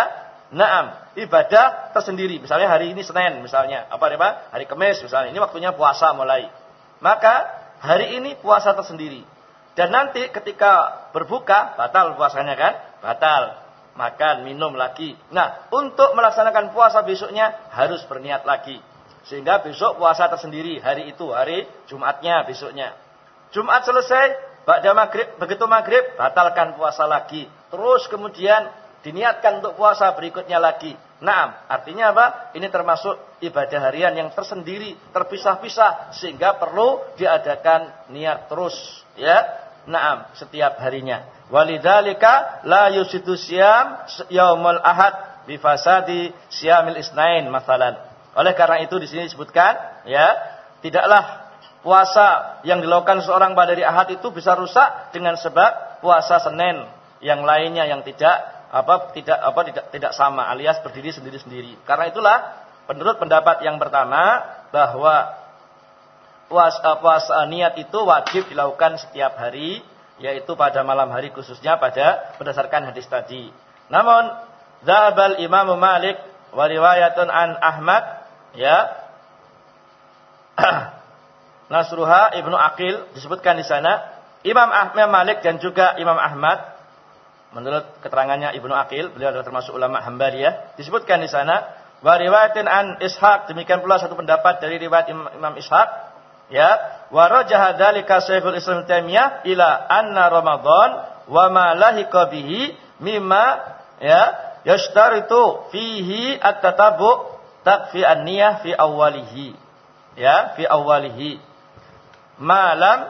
Naam, ibadah tersendiri. Misalnya hari ini Senin misalnya, apa apa? Hari Kamis misalnya. Ini waktunya puasa mulai. Maka hari ini puasa tersendiri. Dan nanti ketika berbuka batal puasanya kan? Batal. Makan, minum lagi. Nah, untuk melaksanakan puasa besoknya harus berniat lagi. Sehingga besok puasa tersendiri hari itu, hari Jumatnya besoknya. Jumat selesai, ba'da maghrib, begitu maghrib batalkan puasa lagi. Terus kemudian diniatkan untuk puasa berikutnya lagi. Naam, artinya apa? Ini termasuk ibadah harian yang tersendiri, terpisah-pisah sehingga perlu diadakan niat terus, ya. Naam, setiap harinya. Walidzalika la yusidu siyam yaumul ahad bi fasadi siyamil isnain masalan. Oleh karena itu di sini disebutkan, ya, tidaklah puasa yang dilakukan seorang pada hari Ahad itu bisa rusak dengan sebab puasa Senin yang lainnya yang tidak apa tidak apa tidak tidak sama alias berdiri sendiri-sendiri. Karena itulah menurut pendapat yang pertama bahwa puasa puasa niat itu wajib dilakukan setiap hari, yaitu pada malam hari khususnya pada berdasarkan hadis tadi. Namun dzhabal Imam Malik wa riwayatun an Ahmad, ya. Nasruha Ibnu Aqil disebutkan di sana, Imam Ahmad Malik dan juga Imam Ahmad menurut keterangannya Ibnu Aqil, beliau adalah termasuk ulama Hanbaliyah, disebutkan di sana wa riwayatin an Ishaq, demikian pula satu pendapat dari riwayat Imam Ishaq, ya, wa rajaha dzalika Syekhul Islam Taimiyah ila anna Ramadan wa ma lahiqa bihi mimma, ya, yashtaritu fihi at-tatabbu takfi an-niyah fi awwalihi, ya, fi awwalihi ma lam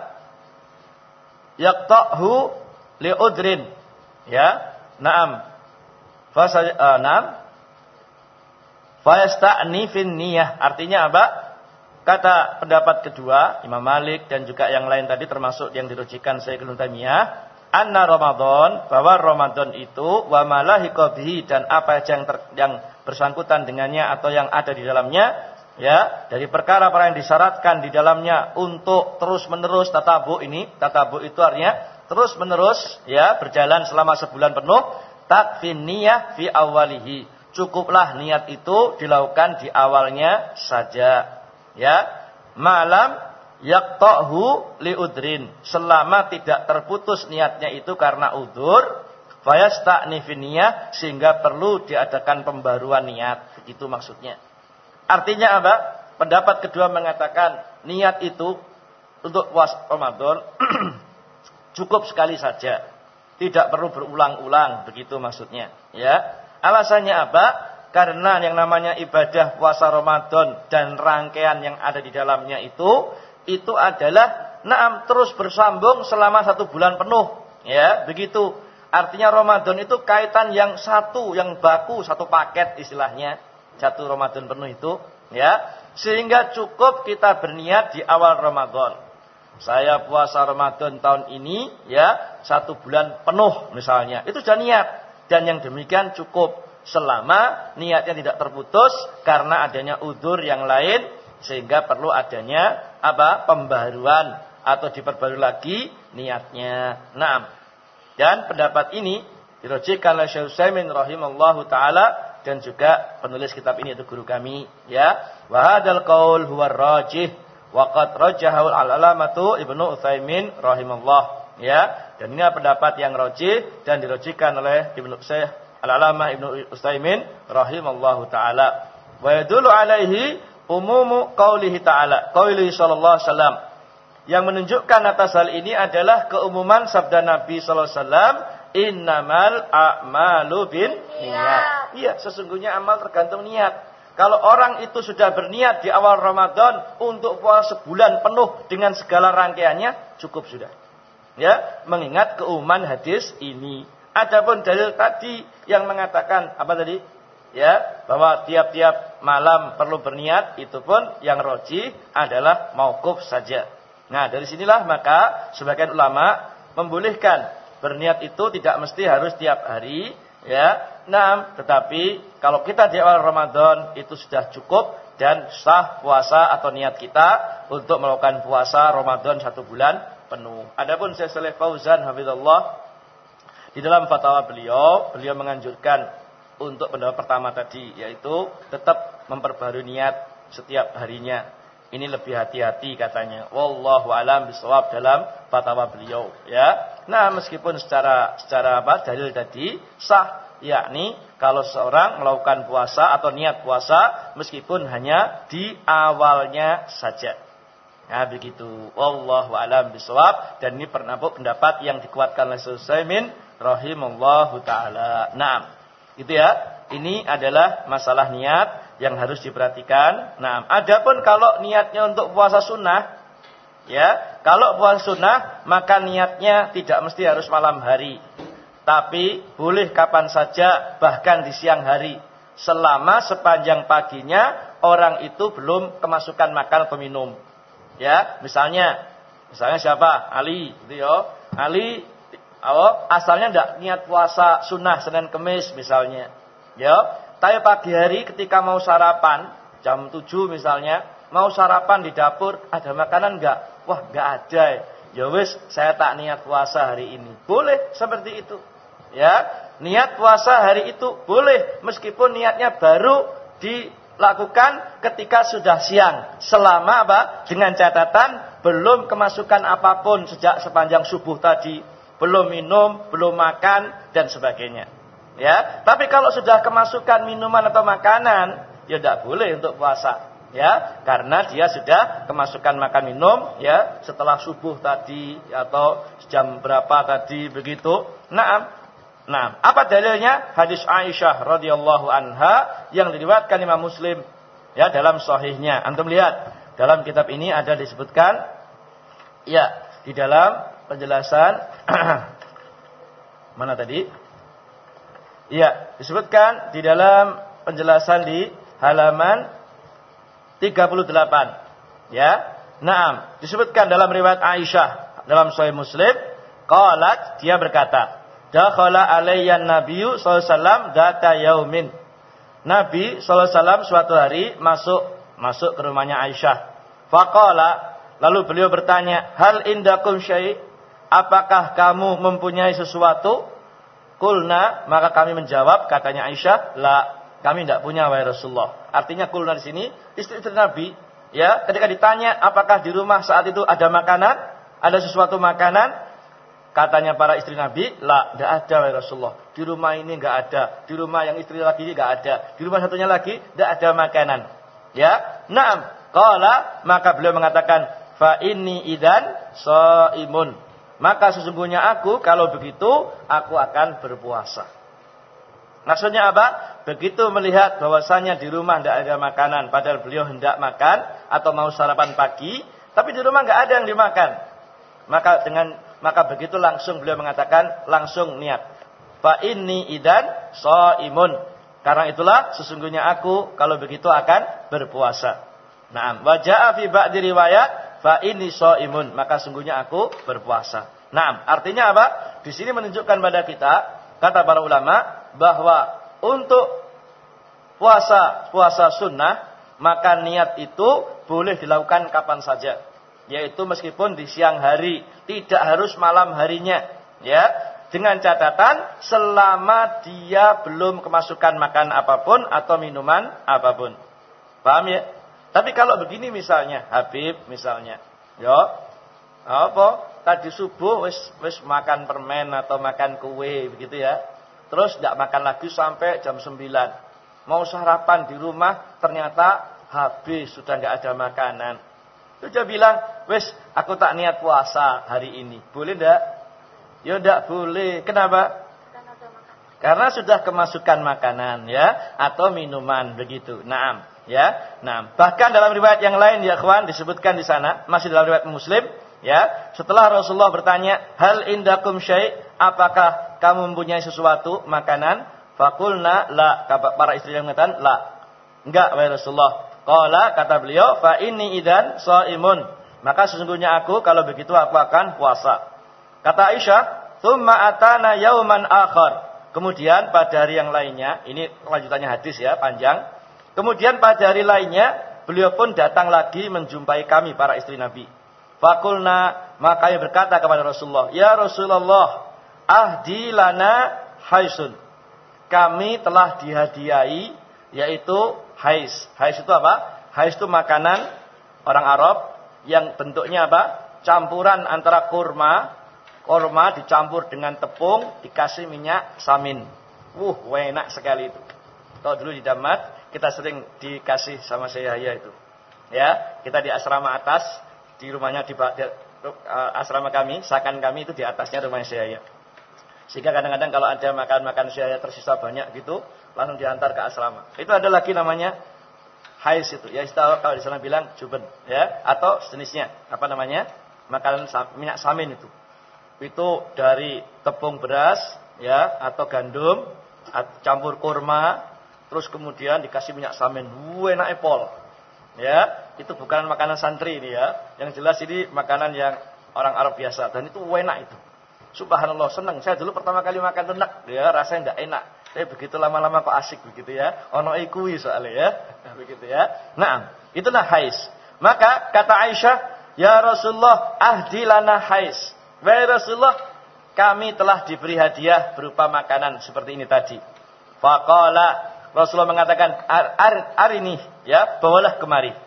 yaqta'hu li udrin, ya. Naam fa uh, naam fa yasta'ni fin niyah, artinya apa? Kata pendapat kedua, Imam Malik dan juga yang lain tadi termasuk yang dirujikan Syekhul Taimiyah, anna Ramadan, bahwa Ramadan itu wa malahiqa bihi, dan apa yang ter, yang bersangkutan dengannya atau yang ada di dalamnya, ya, dari perkara-perkara yang disyaratkan di dalamnya untuk terus-menerus tatabu ini. Tatabu itu artinya terus-menerus, ya, berjalan selama sebulan penuh. Takfin niyah fi awalihi, cukuplah niat itu dilakukan di awalnya saja. Ya, malam yaqta'hu liudrin, selama tidak terputus niatnya itu karena udzur, fayasta'ni fi niyah, sehingga perlu diadakan pembaruan niat. Itu maksudnya. Artinya apa? Pendapat kedua mengatakan niat itu untuk puasa Ramadan cukup sekali saja, tidak perlu berulang-ulang, begitu maksudnya, ya. Alasannya apa? Karena yang namanya ibadah puasa Ramadan dan rangkaian yang ada di dalamnya itu, itu adalah naam terus bersambung selama satu bulan penuh. Ya, begitu. Artinya Ramadan itu kaitan yang satu, yang baku, satu paket istilahnya. Satu Ramadan penuh itu. Ya, sehingga cukup kita berniat di awal Ramadan. Saya puasa Ramadan tahun ini, ya, satu bulan penuh misalnya. Itu sudah niat. Dan yang demikian cukup. Selama niatnya tidak terputus karena adanya udzur yang lain, sehingga perlu adanya apa? Pembaruan atau diperbarui lagi niatnya. Naam. Dan pendapat ini dirujikan oleh Syekh Utsaimin rahimallahu taala dan juga penulis kitab ini itu guru kami, ya. Wa hadzal qaul huwa rajih wa qad rajahu al-alamatu Ibnu Utsaimin rahimallah, ya. Dan ini pendapat yang rajih dan dirujikan oleh Ibnu Syekh Al-Alamah Ibnu Utsaimin rahimallahu taala. Wa yadullu alaihi umumu qaulihi ta'ala, qaulihi sallallahu alaihi wasallam. Yang menunjukkan atas hal ini adalah keumuman sabda Nabi sallallahu alaihi wasallam, innamal a'malu bin niat. Iya, sesungguhnya amal tergantung niat. Kalau orang itu sudah berniat di awal Ramadan untuk puasa sebulan penuh dengan segala rangkaiannya, cukup sudah. Ya, mengingat keumuman hadis ini. Adapun dalil tadi yang mengatakan apa tadi? Ya, bahwa tiap-tiap malam perlu berniat, itu pun yang rajih adalah mauquf saja. Nah, dari sinilah maka sebagian ulama membolehkan berniat itu tidak mesti harus tiap hari, ya. Nah, tetapi kalau kita di awal Ramadan itu sudah cukup dan sah puasa atau niat kita untuk melakukan puasa Ramadan satu bulan penuh. Adapun Syekh Shalih Fauzan hafizallah, di dalam fatwa beliau, beliau menganjurkan untuk pendapat pertama tadi, yaitu tetap memperbarui niat setiap harinya. Ini lebih hati-hati katanya. Wallahu a'lam bishawab dalam fatwa beliau, ya. Nah, meskipun secara secara apa dalil tadi sah, yakni kalau seorang melakukan puasa atau niat puasa meskipun hanya di awalnya saja. Nah, begitu. Wallahu a'lam bishawab, dan ini pendapat yang dikuatkan oleh Syekh Utsaimin rahimallahu taala. Naam. Gitu ya. Ini adalah masalah niat yang harus diperhatikan. Nah, adapun kalau niatnya untuk puasa sunnah, ya, kalau puasa sunnah maka niatnya tidak mesti harus malam hari, tapi boleh kapan saja, bahkan di siang hari, selama sepanjang paginya orang itu belum kemasukan makan atau minum. Ya, misalnya, misalnya siapa? Ali, gitu ya. Ali, oh, asalnya tidak niat puasa sunnah Senin Kemis misalnya. Ya, tapi pagi hari ketika mau sarapan, jam tujuh misalnya, mau sarapan di dapur, ada makanan enggak? Wah, enggak ada. Ya wis, saya tak niat puasa hari ini. Boleh seperti itu. Ya, niat puasa hari itu boleh meskipun niatnya baru dilakukan ketika sudah siang. Selama apa? Dengan catatan belum kemasukan apapun sejak sepanjang subuh tadi, belum minum, belum makan dan sebagainya. Ya, tapi kalau sudah kemasukan minuman atau makanan, ya tidak boleh untuk puasa. Ya, karena dia sudah kemasukan makan minum, ya, setelah subuh tadi atau jam berapa tadi begitu. Naam. Nah, apa dalilnya? Hadis Aisyah radhiyallahu anha yang diriwayatkan Imam Muslim, ya, dalam sahihnya. Antum lihat, dalam kitab ini ada disebutkan, ya, di dalam penjelasan mana tadi? Ya, disebutkan di dalam penjelasan di halaman tiga puluh delapan. Ya. Naam, disebutkan dalam riwayat Aisyah dalam Sahih Muslim, qalat, dia berkata, dakhala alayya an-nabiyyu sallallahu alaihi wasallam dzata yaumin. Nabi sallallahu alaihi wasallam suatu hari masuk masuk ke rumahnya Aisyah. Faqala, lalu beliau bertanya, hal indakum syai'? Apakah kamu mempunyai sesuatu? Kulna, maka kami menjawab, katanya Aisyah, la, kami tidak punya wahai Rasulullah. Artinya kulna di sini istri-istri Nabi, ya, ketika ditanya apakah di rumah saat itu ada makanan, ada sesuatu makanan, katanya para istri Nabi, la, tidak ada wahai Rasulullah. Di rumah ini enggak ada, di rumah yang istri lagi enggak ada, di rumah satunya lagi tidak ada makanan. Ya, naam, qala, maka beliau mengatakan, fa inni idzan shaimun. Maka sesungguhnya aku, kalau begitu, aku akan berpuasa. Maksudnya apa? Begitu melihat bahwasanya di rumah tidak ada makanan, padahal beliau hendak makan atau mau sarapan pagi, tapi di rumah nggak ada yang dimakan. Maka dengan maka begitu langsung beliau mengatakan, langsung niat. Fa inni idzan shaimun. Karena itulah sesungguhnya aku, kalau begitu akan berpuasa. Naam, wa jaa fi ba'di riwayat fa inni shaimun, maka sungguhnya aku berpuasa. Naam, artinya apa? Di sini menunjukkan pada kita, kata para ulama, bahwa untuk puasa puasa sunnah, maka niat itu boleh dilakukan kapan saja, yaitu meskipun di siang hari, tidak harus malam harinya, ya, dengan catatan selama dia belum kemasukan makan apapun atau minuman apapun. Paham ya? Tapi kalau begini misalnya, Habib misalnya, yo, apa? Tadi subuh wis wis makan permen atau makan kue begitu ya. Terus tidak makan lagi sampai jam sembilan. Mau sarapan di rumah ternyata habis, sudah enggak ada makanan. Terus dia bilang, "Wis, aku tak niat puasa hari ini." Boleh enggak? Ya enggak boleh. Kenapa? Karena sudah kemasukan makanan ya atau minuman begitu. Naam. Ya, nah, bahkan dalam riwayat yang lain ya kawan disebutkan di sana, masih dalam riwayat Muslim, ya, setelah Rasulullah bertanya, hal indakum syai', apakah kamu mempunyai sesuatu makanan? Fakulna la, para istri yang mengatakan la, enggak wahai Rasulullah. Qala, kata beliau, fa inni idzan shaimun, maka sesungguhnya aku kalau begitu aku akan puasa. Kata Aisyah, tsumma atana yauman akhar, kemudian pada hari yang lainnya, ini lanjutannya hadis ya, panjang. Kemudian pada hari lainnya, beliau pun datang lagi menjumpai kami para istri Nabi. Fakulna, maka ia berkata kepada Rasulullah, ya Rasulullah, ahdi lana haisun, kami telah dihadiahi yaitu hais. Hais itu apa? Hais itu makanan orang Arab yang bentuknya apa? Campuran antara kurma, kurma dicampur dengan tepung, dikasih minyak samin. Wuh, enak sekali itu. Kalau dulu di Damat, kita sering dikasih sama saya ya itu. Ya, kita di asrama atas, di rumahnya di, di uh, asrama kami, sakan kami itu di atasnya rumahnya saya ya. Sehingga kadang-kadang kalau ada makan-makan saya tersisa banyak gitu, langsung diantar ke asrama. Itu ada lagi namanya hais itu. Ya, istilah kalau di sana bilang juben, ya, atau jenisnya apa namanya? Makanan minyak samin itu. Itu dari tepung beras, ya, atau gandum, campur kurma, terus kemudian dikasih minyak samin. Wuh, enak epol. Ya, itu bukan makanan santri ini ya. Yang jelas ini makanan yang orang Arab biasa dan itu enak itu. Subhanallah, senang. Saya dulu pertama kali makan enak, ya, rasanya enggak enak. Tapi begitu lama-lama kok asik begitu ya. Ono ikui soalnya ya. Begitu ya. Nah, itulah hais. Maka kata Aisyah, "Ya Rasulullah, ahdi lana hais." Wahai Rasulullah, kami telah diberi hadiah berupa makanan seperti ini tadi. Faqala, Rasulullah mengatakan, ar, ar, arini, ya, bawalah kemari.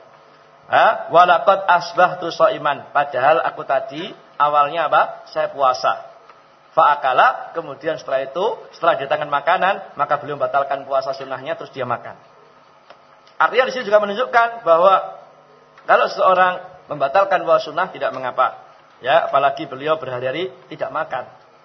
Ha, walaqad asbahtu shaiman. Padahal aku tadi awalnya apa? Saya puasa. Fa'akala, kemudian setelah itu, setelah didatangkan makanan, maka beliau membatalkan puasa sunnahnya, terus dia makan. Artinya di sini juga menunjukkan bahwa kalau seseorang membatalkan puasa sunnah tidak mengapa. Ya, apalagi beliau berhari-hari tidak makan.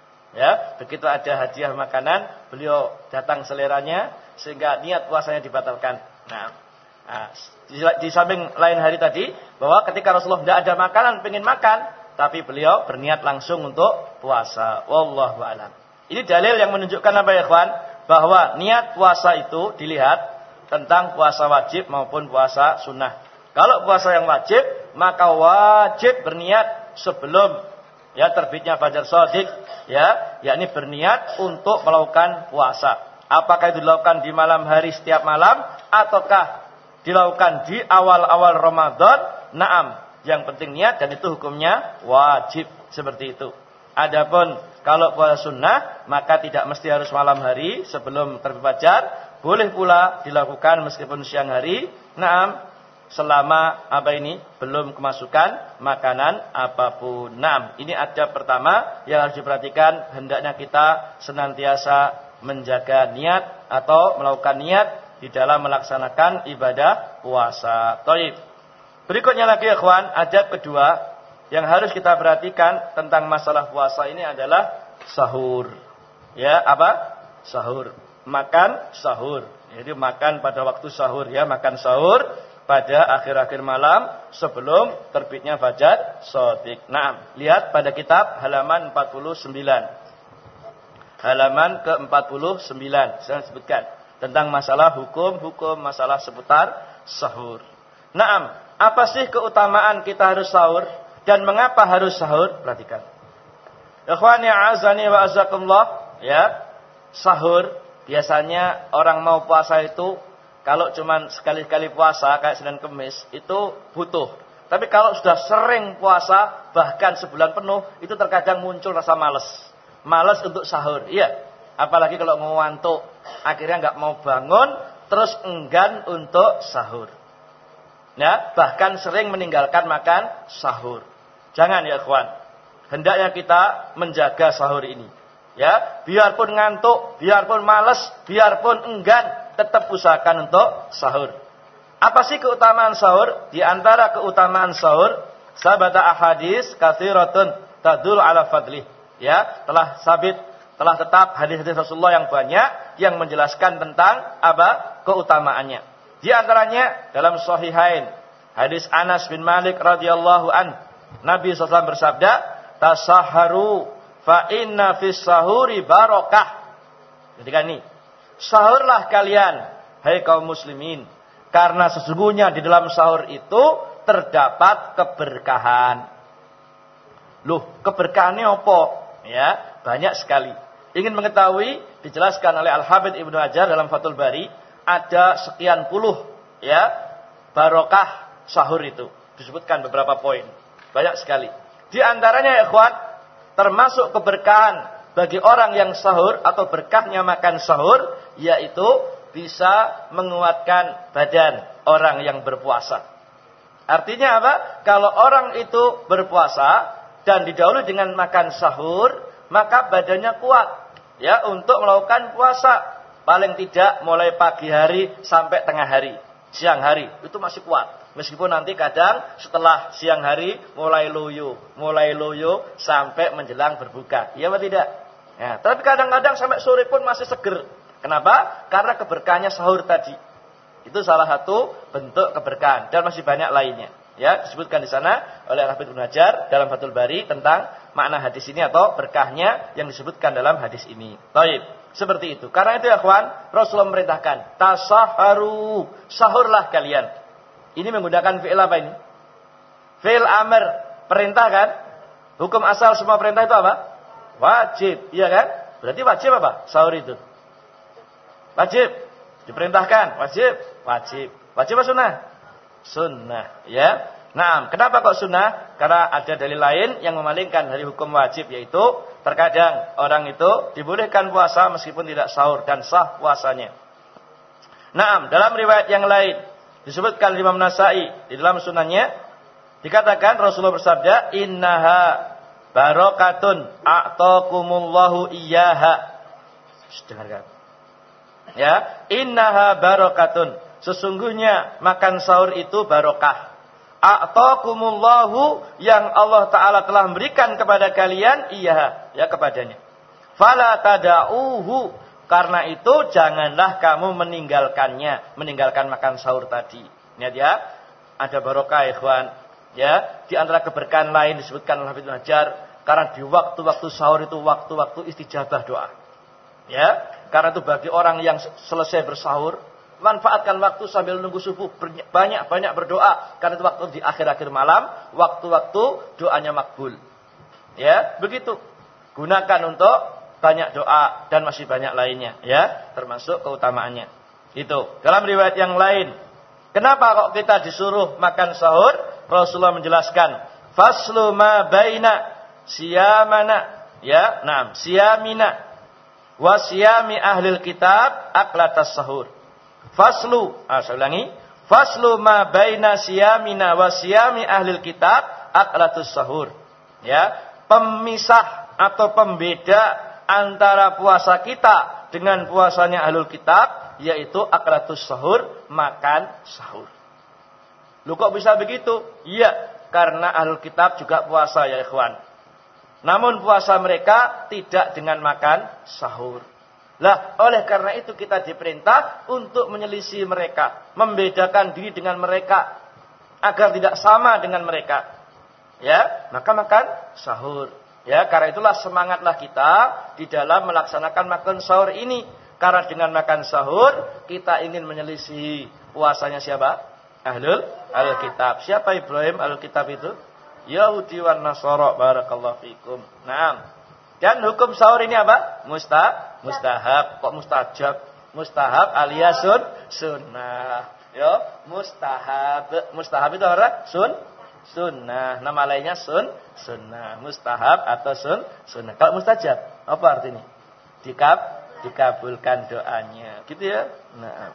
Ya, begitu ada hadiah makanan, beliau datang seleranya sehingga niat puasanya dibatalkan. Nah, nah di, di samping lain hari tadi bahwa ketika Rasulullah tidak ada makanan pengen makan, tapi beliau berniat langsung untuk puasa. Wallahu a'lam. Ini dalil yang menunjukkan apa ya, ikhwan? Bahwa niat puasa itu dilihat tentang puasa wajib maupun puasa sunnah. Kalau puasa yang wajib, maka wajib berniat sebelum ya terbitnya fajar shadiq, ya, yakni berniat untuk melakukan puasa. Apakah itu dilakukan di malam hari setiap malam ataukah dilakukan di awal-awal Ramadan? Naam, yang penting niat dan itu hukumnya wajib seperti itu. Adapun kalau puasa sunnah maka tidak mesti harus malam hari sebelum terbit fajar, boleh pula dilakukan meskipun siang hari. Naam, selama apa ini belum kemasukan makanan apapun. Naam, ini adab pertama yang harus diperhatikan, hendaknya kita senantiasa menjaga niat atau melakukan niat di dalam melaksanakan ibadah puasa. Taib. Berikutnya lagi ya kawan, adab kedua yang harus kita perhatikan tentang masalah puasa ini adalah sahur. Ya, apa? Sahur. Makan sahur. Jadi makan pada waktu sahur ya, makan sahur pada akhir-akhir malam sebelum terbitnya fajar shadiq. Nah, lihat pada kitab halaman empat puluh sembilan. Halaman ke empat puluh sembilan. Saya sebutkan tentang masalah hukum-hukum masalah seputar sahur. Naam, apa sih keutamaan kita harus sahur dan mengapa harus sahur? Perhatikan. Ikhwani azani wa azakumullah, ya. Sahur biasanya orang mau puasa itu kalau cuman sekali-kali puasa kayak Senin Kemis itu butuh. Tapi kalau sudah sering puasa bahkan sebulan penuh itu terkadang muncul rasa malas. Malas untuk sahur. Iya. Apalagi kalau mau ngantuk, akhirnya enggak mau bangun, terus enggan untuk sahur. Ya, bahkan sering meninggalkan makan sahur. Jangan ya, ikhwan. Hendaknya kita menjaga sahur ini. Ya, biarpun ngantuk, biarpun malas, biarpun enggan, tetap usahakan untuk sahur. Apa sih keutamaan sahur? Di antara keutamaan sahur, sabata ahadis katsiratun tadul ala fadli. Ya, telah sabit, telah tetap hadis-hadis Rasulullah yang banyak yang menjelaskan tentang apa? Keutamaannya. Di antaranya dalam Sahihain, hadis Anas bin Malik radhiyallahu an, Nabi shallallahu alaihi wasallam bersabda, "Tasahharu fa inna fis sahuri barakah." Jadi kan ini, sahurlah kalian, hai kaum muslimin, karena sesungguhnya di dalam sahur itu terdapat keberkahan. Loh, keberkahannya apa? Ya, banyak sekali. Ingin mengetahui, dijelaskan oleh Al-Hafidz Ibnu Hajar dalam Fathul Bari, ada sekian puluh ya barokah sahur itu. Disebutkan beberapa poin. Banyak sekali. Di antaranya ya ikhwan, termasuk keberkahan bagi orang yang sahur atau berkahnya makan sahur, yaitu bisa menguatkan badan orang yang berpuasa. Artinya apa? Kalau orang itu berpuasa dan didahului dengan makan sahur, maka badannya kuat ya untuk melakukan puasa. Paling tidak mulai pagi hari sampai tengah hari, siang hari itu masih kuat. Meskipun nanti kadang setelah siang hari mulai loyo, mulai loyo sampai menjelang berbuka. Iya atau tidak? Ya, tapi kadang-kadang sampai sore pun masih seger. Kenapa? Karena keberkahannya sahur tadi. Itu salah satu bentuk keberkahan dan masih banyak lainnya. Ya, disebutkan di sana oleh Hafidz Ibnu Hajar dalam Fathul Bari tentang makna hadis ini atau berkahnya yang disebutkan dalam hadis ini. Baik, seperti itu. Karena itu ya kawan, Rasulullah memerintahkan, tasaharu, sahurlah kalian. Ini menggunakan fi'il apa ini? Fi'il amr, perintah kan? Hukum asal semua perintah itu apa? Wajib, iya kan? Berarti wajib apa? Sahur itu. Wajib. Diperintahkan, wajib, wajib. Wajib apa sunnah? Sunnah, ya. Nah, kenapa kok sunnah? Karena ada dalil lain yang memalingkan dari hukum wajib, yaitu terkadang orang itu dibolehkan puasa meskipun tidak sahur dan sah puasanya. Nah, dalam riwayat yang lain disebutkan Imam Nasa'i di dalam sunannya dikatakan Rasulullah bersabda, "Innaha barakatun a'taakumullahu iyyaha." Dengarkan. Ya, innaha barakatun. Sesungguhnya makan sahur itu barokah. A'taakumullahu, yang Allah Ta'ala telah memberikan kepada kalian, iya, ya kepadanya. Fala tada'uhu, karena itu janganlah kamu meninggalkannya, meninggalkan makan sahur tadi. Ini dia, ada barokah ikhwan. Ya, di antara keberkahan lain disebutkan oleh Hafidz Ibnu Hajar, karena di waktu-waktu sahur itu waktu-waktu istijabah doa. Ya, karena itu bagi orang yang selesai bersahur, manfaatkan waktu sambil nunggu subuh, banyak-banyak berdoa, karena itu waktu di akhir-akhir malam, waktu-waktu doanya makbul. Ya, begitu. Gunakan untuk banyak doa dan masih banyak lainnya, ya, termasuk keutamaannya. Itu. Dalam riwayat yang lain, kenapa kok kita disuruh makan sahur? Rasulullah menjelaskan, faslu ma baina siyamana, ya, nah, siyamina wa siyami ahlil kitab aklatas sahur. Faslu, ah, saya ulangi, faslu ma baina siyamina wa siyami ahlil kitab aklatus sahur. Ya, pemisah atau pembeda antara puasa kita dengan puasanya ahlul kitab, yaitu aklatus sahur, makan sahur. Lu kok bisa begitu? Iya, karena ahlul kitab juga puasa ya ikhwan. Namun puasa mereka tidak dengan makan sahur. Lah, oleh karena itu kita diperintah untuk menyelisih mereka, membedakan diri dengan mereka agar tidak sama dengan mereka. Ya, maka makan sahur. Ya, karena itulah semangatlah kita di dalam melaksanakan makan sahur ini. Karena dengan makan sahur kita ingin menyelisih puasanya siapa? Ahlul Alkitab. Siapa Ibrahim Alkitab itu? Yahudi wan Nasara, barakallahu fikum. Naam. Dan hukum sahur ini apa? Musta, mustahab. Kok mustajab? Mustahab alias sun, sunnah. Yo, mustahab. Mustahab itu apa? Sun, sunnah. Nama lainnya sun, sunnah. Mustahab atau sun, sunnah. Kalau mustajab, apa artinya? Dikab, dikabulkan doanya. Gitu ya. Nah.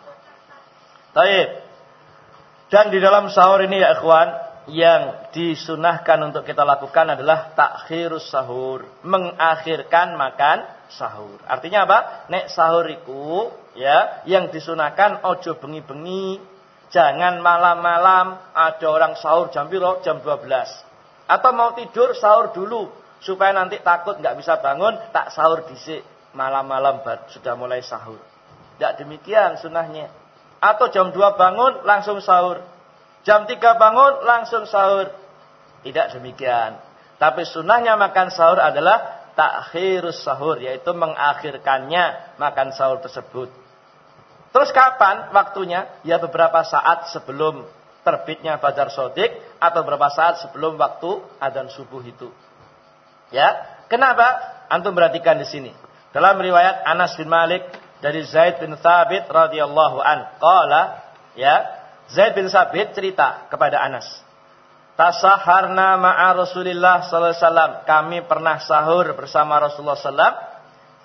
Baik. Dan di dalam sahur ini ya ikhwan, yang disunahkan untuk kita lakukan adalah takhirus sahur, mengakhirkan makan sahur. Artinya apa? Nek sahuriku ya, yang disunahkan ojo bengi-bengi, jangan malam-malam ada orang sahur jam piro? Jam dua belas. Atau mau tidur sahur dulu supaya nanti takut nggak bisa bangun, tak sahur dhisik, malam-malam sudah mulai sahur. Tidak demikian sunahnya. Atau jam dua bangun langsung sahur. Jam tiga bangun langsung sahur. Tidak demikian. Tapi sunnahnya makan sahur adalah takhirus sahur, yaitu mengakhirkannya makan sahur tersebut. Terus kapan waktunya? Ya beberapa saat sebelum terbitnya fajar shadiq atau beberapa saat sebelum waktu adzan subuh itu. Ya, kenapa? Antum perhatikan di sini. Dalam riwayat Anas bin Malik dari Zaid bin Thabit radhiyallahu an, qala, ya, Zaid bin Thabit cerita kepada Anas, tasaharna ma'a Rasulillah sallallahu alaihi wasallam, kami pernah sahur bersama Rasulullah sallallahu alaihi wasallam,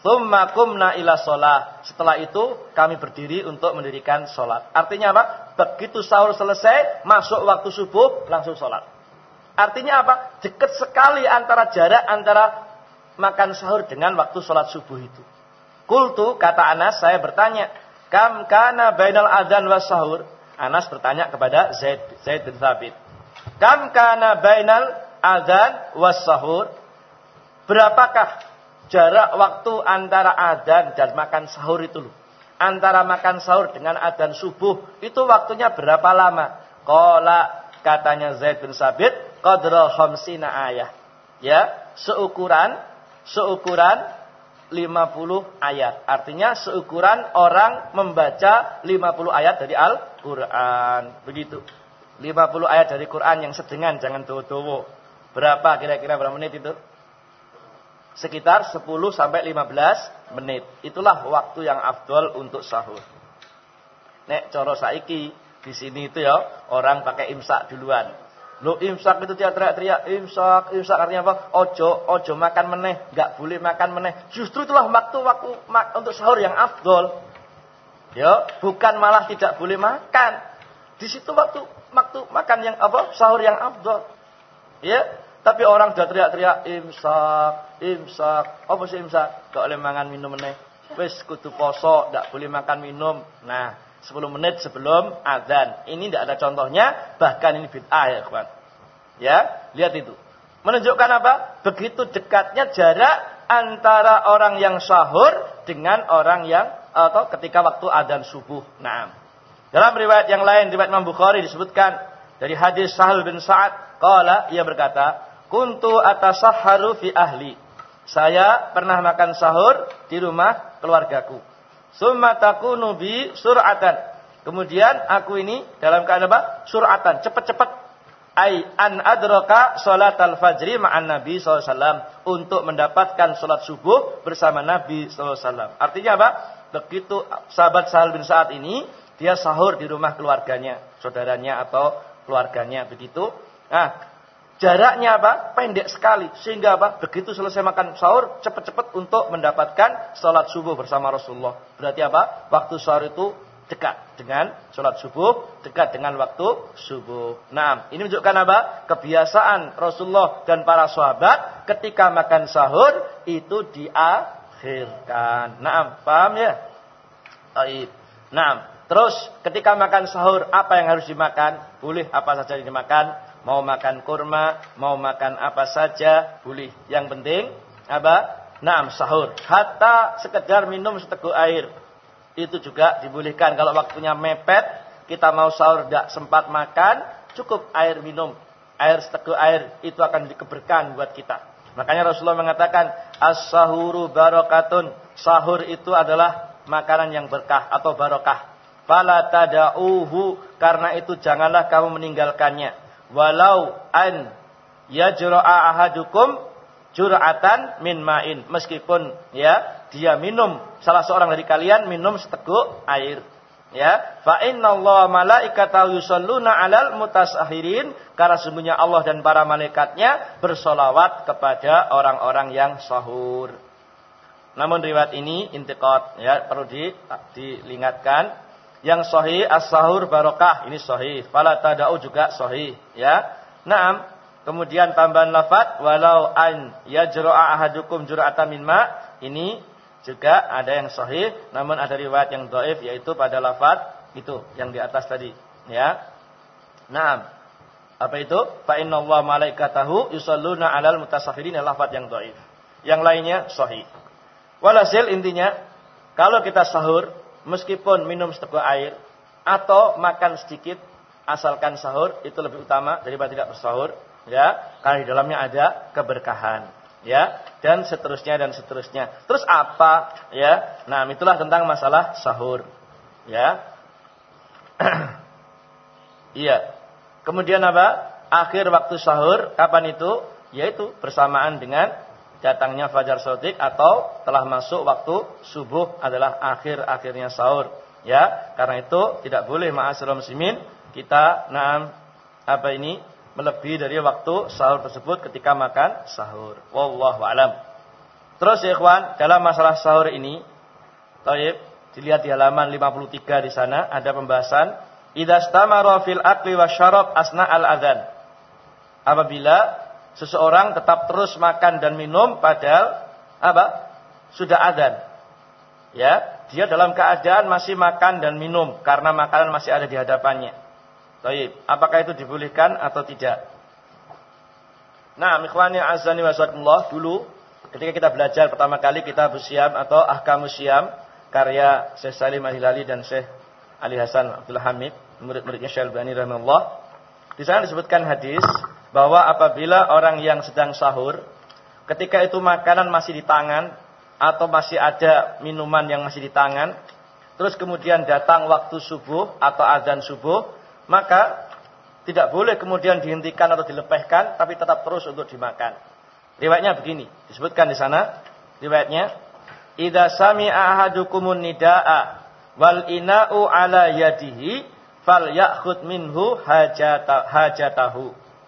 Tsumma qumna ila shalah. Setelah itu kami berdiri untuk mendirikan salat. Artinya apa? Begitu sahur selesai, masuk waktu subuh, langsung salat. Artinya apa? Dekat sekali antara jarak antara makan sahur dengan waktu salat subuh itu. Qultu, kata Anas, saya bertanya, kam kana bainal adzan was sahur? Anas bertanya kepada Zaid, Zaid bin Thabit. Kam kana bainal adzan was sahur? Berapakah jarak waktu antara adzan dan makan sahur itu loh? Antara makan sahur dengan adzan subuh itu waktunya berapa lama? Qala, katanya Zaid bin Thabit, qadra khamsina ayah. Ya, seukuran seukuran lima puluh ayat. Artinya seukuran orang membaca lima puluh ayat dari Al-Qur'an. Begitu. lima puluh ayat dari Quran yang sedengan, jangan dowo-dowo. Berapa kira-kira berapa menit itu? Sekitar sepuluh sampai lima belas menit. Itulah waktu yang afdol untuk sahur. Nek coro saiki di sini itu ya orang pakai imsak duluan. Lo imsak itu dia teriak-teriak imsak, imsak artinya apa? Ojo, ojo makan meneh, enggak boleh makan meneh. Justru itulah waktu-waktu untuk sahur yang afdol. Ya, bukan malah tidak boleh makan. Di situ waktu waktu makan yang apa? Sahur yang afdol. Ya. Tapi orang sudah teriak-teriak imsak, imsak. Apa sih imsak? Gak boleh makan minum meneh. Wis kudu poso, gak boleh makan minum. Nah, sepuluh menit sebelum azan. Ini tidak ada contohnya, bahkan ini bid'ah ya, kawan. Ya, lihat itu. Menunjukkan apa? Begitu dekatnya jarak antara orang yang sahur dengan orang yang atau ketika waktu azan subuh. Nah, dalam riwayat yang lain, riwayat Imam Bukhari disebutkan dari hadis Sahal bin Sa'ad, qala, ia berkata, kuntu atasahharu fi ahli. Saya pernah makan sahur di rumah keluargaku. Summa takunu bi sur'atan. Kemudian aku ini dalam keadaan apa? Sur'atan, cepat-cepat. Ai an adraka salatal fajri ma'an Nabi sallallahu alaihi wasallam, untuk mendapatkan salat subuh bersama Nabi sallallahu alaihi wasallam. Artinya apa? Begitu sahabat Sahal bin Sa'ad ini, dia sahur di rumah keluarganya, saudaranya atau keluarganya begitu. Nah, jaraknya apa? Pendek sekali. Sehingga apa? Begitu selesai makan sahur, cepat-cepat untuk mendapatkan salat subuh bersama Rasulullah. Berarti apa? Waktu sahur itu dekat dengan salat subuh, dekat dengan waktu subuh. Nah, ini menunjukkan apa? Kebiasaan Rasulullah dan para sahabat ketika makan sahur itu diakhirkan. Nah, paham ya? Baik. Nah, terus ketika makan sahur apa yang harus dimakan? Boleh apa saja dimakan. Mau makan kurma, mau makan apa saja, boleh. Yang penting apa? Naam, sahur. Hatta sekedar minum seteguk air, itu juga dibolehkan. Kalau waktunya mepet, kita mau sahur tidak sempat makan, cukup air minum. Air seteguk air itu akan dikeberkahan buat kita. Makanya Rasulullah mengatakan, as-sahuru barakatun. Sahur itu adalah makanan yang berkah atau barokah. Fala tada'uhu, karena itu janganlah kamu meninggalkannya. Walau an yajra'a ahadukum jur'atan min ma'in, meskipun ya dia minum, salah seorang dari kalian minum seteguk air, ya. Fa innallaha malaikatahu yusholluna 'alal mutasahhirin, karena sesungguhnya Allah dan para malaikatnya bersolawat kepada orang-orang yang sahur. Namun riwayat ini intiqad, ya, perlu di, diingatkan. Yang sahih as-sahur barokah, ini sahih. Fala tada'u juga sahih, ya. Naam. Kemudian tambahan lafaz walau an yajra'a ahadukum jur'atan min ma', ini juga ada yang sahih, namun ada riwayat yang dhaif, yaitu pada lafaz itu yang di atas tadi, ya. Naam. Apa itu? Fa innallaha malaikatahu yusholluna 'alal mutasahhirin, lafaz yang dhaif. Yang lainnya sahih. Walhasil intinya, kalau kita sahur meskipun minum seteguk air atau makan sedikit, asalkan sahur itu lebih utama daripada tidak bersahur, ya, karena di dalamnya ada keberkahan, ya, dan seterusnya dan seterusnya. Terus apa, ya? Nah, itulah tentang masalah sahur, ya. Iya. Kemudian apa? Akhir waktu sahur kapan itu? Yaitu bersamaan dengan datangnya fajar shadiq atau telah masuk waktu subuh adalah akhir-akhirnya sahur, ya. Karena itu tidak boleh ma'asyiral muslimin kita naam apa ini melebihi dari waktu sahur tersebut ketika makan sahur. Wallahu a'lam. Terus ya ikhwan, dalam masalah sahur ini, taib, dilihat di halaman lima puluh tiga di sana ada pembahasan idza istamara fil akli wasyarab asna al-adzan. Apabila seseorang tetap terus makan dan minum padahal apa? Sudah adzan. Ya, dia dalam keadaan masih makan dan minum karena makanan masih ada di hadapannya. Taib, apakah itu dibolehkan atau tidak? Nah, ikhwani azani wasakumullah, dulu ketika kita belajar pertama kali kitab Syiyam atau Ahkamus Syiyam karya Syekh Salim Al-Hilali dan Syekh Ali Hasan Abdul Hamid, murid-muridnya Syekh Albani rahimahullah. Di sana disebutkan hadis bahwa apabila orang yang sedang sahur, ketika itu makanan masih di tangan atau masih ada minuman yang masih di tangan, terus kemudian datang waktu subuh atau azan subuh, maka tidak boleh kemudian dihentikan atau dilepehkan, tapi tetap terus untuk dimakan. Riwayatnya begini, disebutkan di sana, riwayatnya, idza sami'a ahadukumun nidaa wal ina'u ala yadihi falyakhud minhu hajata, hajatahu.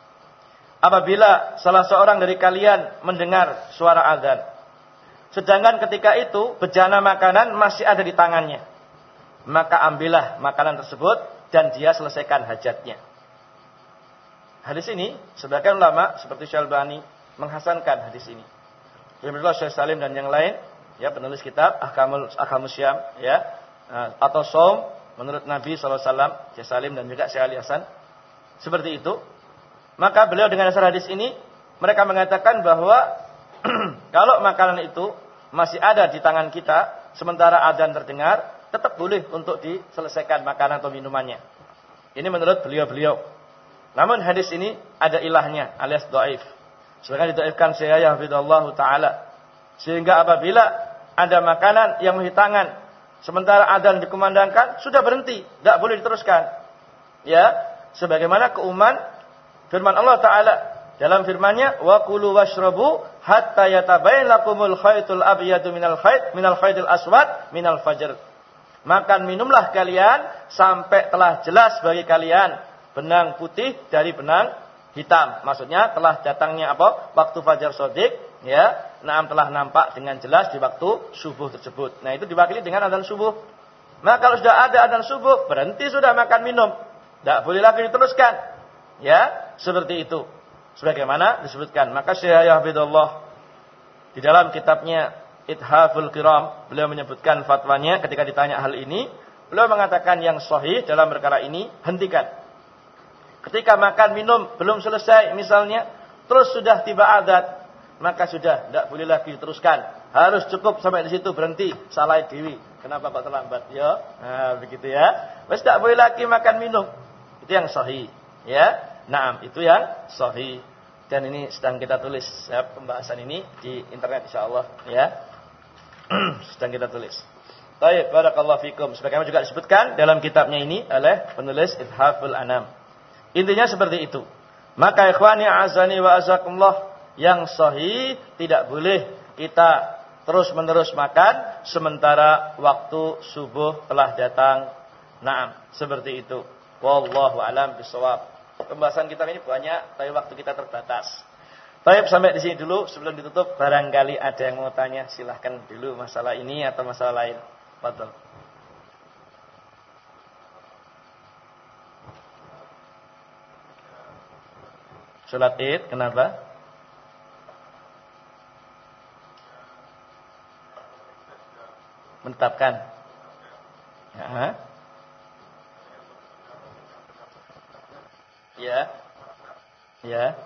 Apabila salah seorang dari kalian mendengar suara azan, sedangkan ketika itu bejana makanan masih ada di tangannya, maka ambillah makanan tersebut dan dia selesaikan hajatnya. Hadis ini sebagian ulama seperti Syekh Albani menghasankan hadis ini. Demikian Syekh Salim dan yang lain, ya penulis kitab Ahkamul Ahkamus Syiyam, ya atau Shaum menurut Nabi sallallahu alaihi wasallam, Syekh Salim dan juga Syekh Ali Hasan. Seperti itu. Maka beliau dengan dasar hadis ini mereka mengatakan bahwa kalau makanan itu masih ada di tangan kita sementara adzan terdengar, tetap boleh untuk diselesaikan makanan atau minumannya. Ini menurut beliau-beliau. Namun hadis ini ada ilahnya alias dhaif. Sebagian didhaifkan Syekh Hafizahullah taala. Sehingga apabila ada makanan yang di tangan sementara adzan dikumandangkan, sudah berhenti, tidak boleh diteruskan. Ya, sebagaimana keumuman firman Allah taala dalam firman-Nya, wa kulu washrabu hatta yatabayyana lakumul khaytul abyadu minal khayt minal khaytil aswad minal fajr. Makan minumlah kalian sampai telah jelas bagi kalian benang putih dari benang hitam. Maksudnya telah datangnya apa? Waktu fajar shadiq, ya. Naam telah nampak dengan jelas di waktu subuh tersebut. Nah, itu diwakili dengan adzan subuh. Nah, kalau sudah ada adzan subuh, berhenti sudah makan minum. Tidak boleh lagi diteruskan. Ya, seperti itu. Sebagaimana disebutkan. Maka Syekh Hafizahullah di dalam kitabnya Ithaful Kiram, beliau menyebutkan fatwanya ketika ditanya hal ini, beliau mengatakan yang sahih dalam perkara ini, hentikan. Ketika makan minum belum selesai misalnya, terus sudah tiba adzan, maka sudah tidak boleh lagi diteruskan. Harus cukup sampai di situ, berhenti. Salah dewi. Kenapa kok terlambat? Ya, nah, begitu ya. Wes tidak boleh lagi makan minum. Itu yang sahih, ya. Naam, itu yang sahih. Dan ini sedang kita tulis ya, pembahasan ini di internet insyaallah, ya. Sedang kita tulis. Baik, barakallahu fikum. Sebagaimana juga disebutkan dalam kitabnya ini oleh penulis Ithaful Anam. Intinya seperti itu. Maka ikhwani azani wa azakumullah, yang sahih tidak boleh kita terus-menerus makan sementara waktu subuh telah datang. Naam, seperti itu. Wallahu alam bisawab. Pembahasan kita ini banyak, tapi waktu kita terbatas. Baik, sampai di sini dulu. Sebelum ditutup, barangkali ada yang mau tanya, silahkan dulu masalah ini atau masalah lain. Fadhal. Salat Id, kenapa? Menetapkan. Ya. Ya. Ya.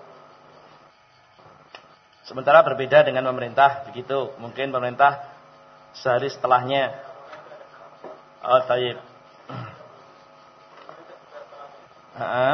Sementara berbeda dengan pemerintah, begitu. Mungkin pemerintah sehari setelahnya. Oh, taib. Heeh.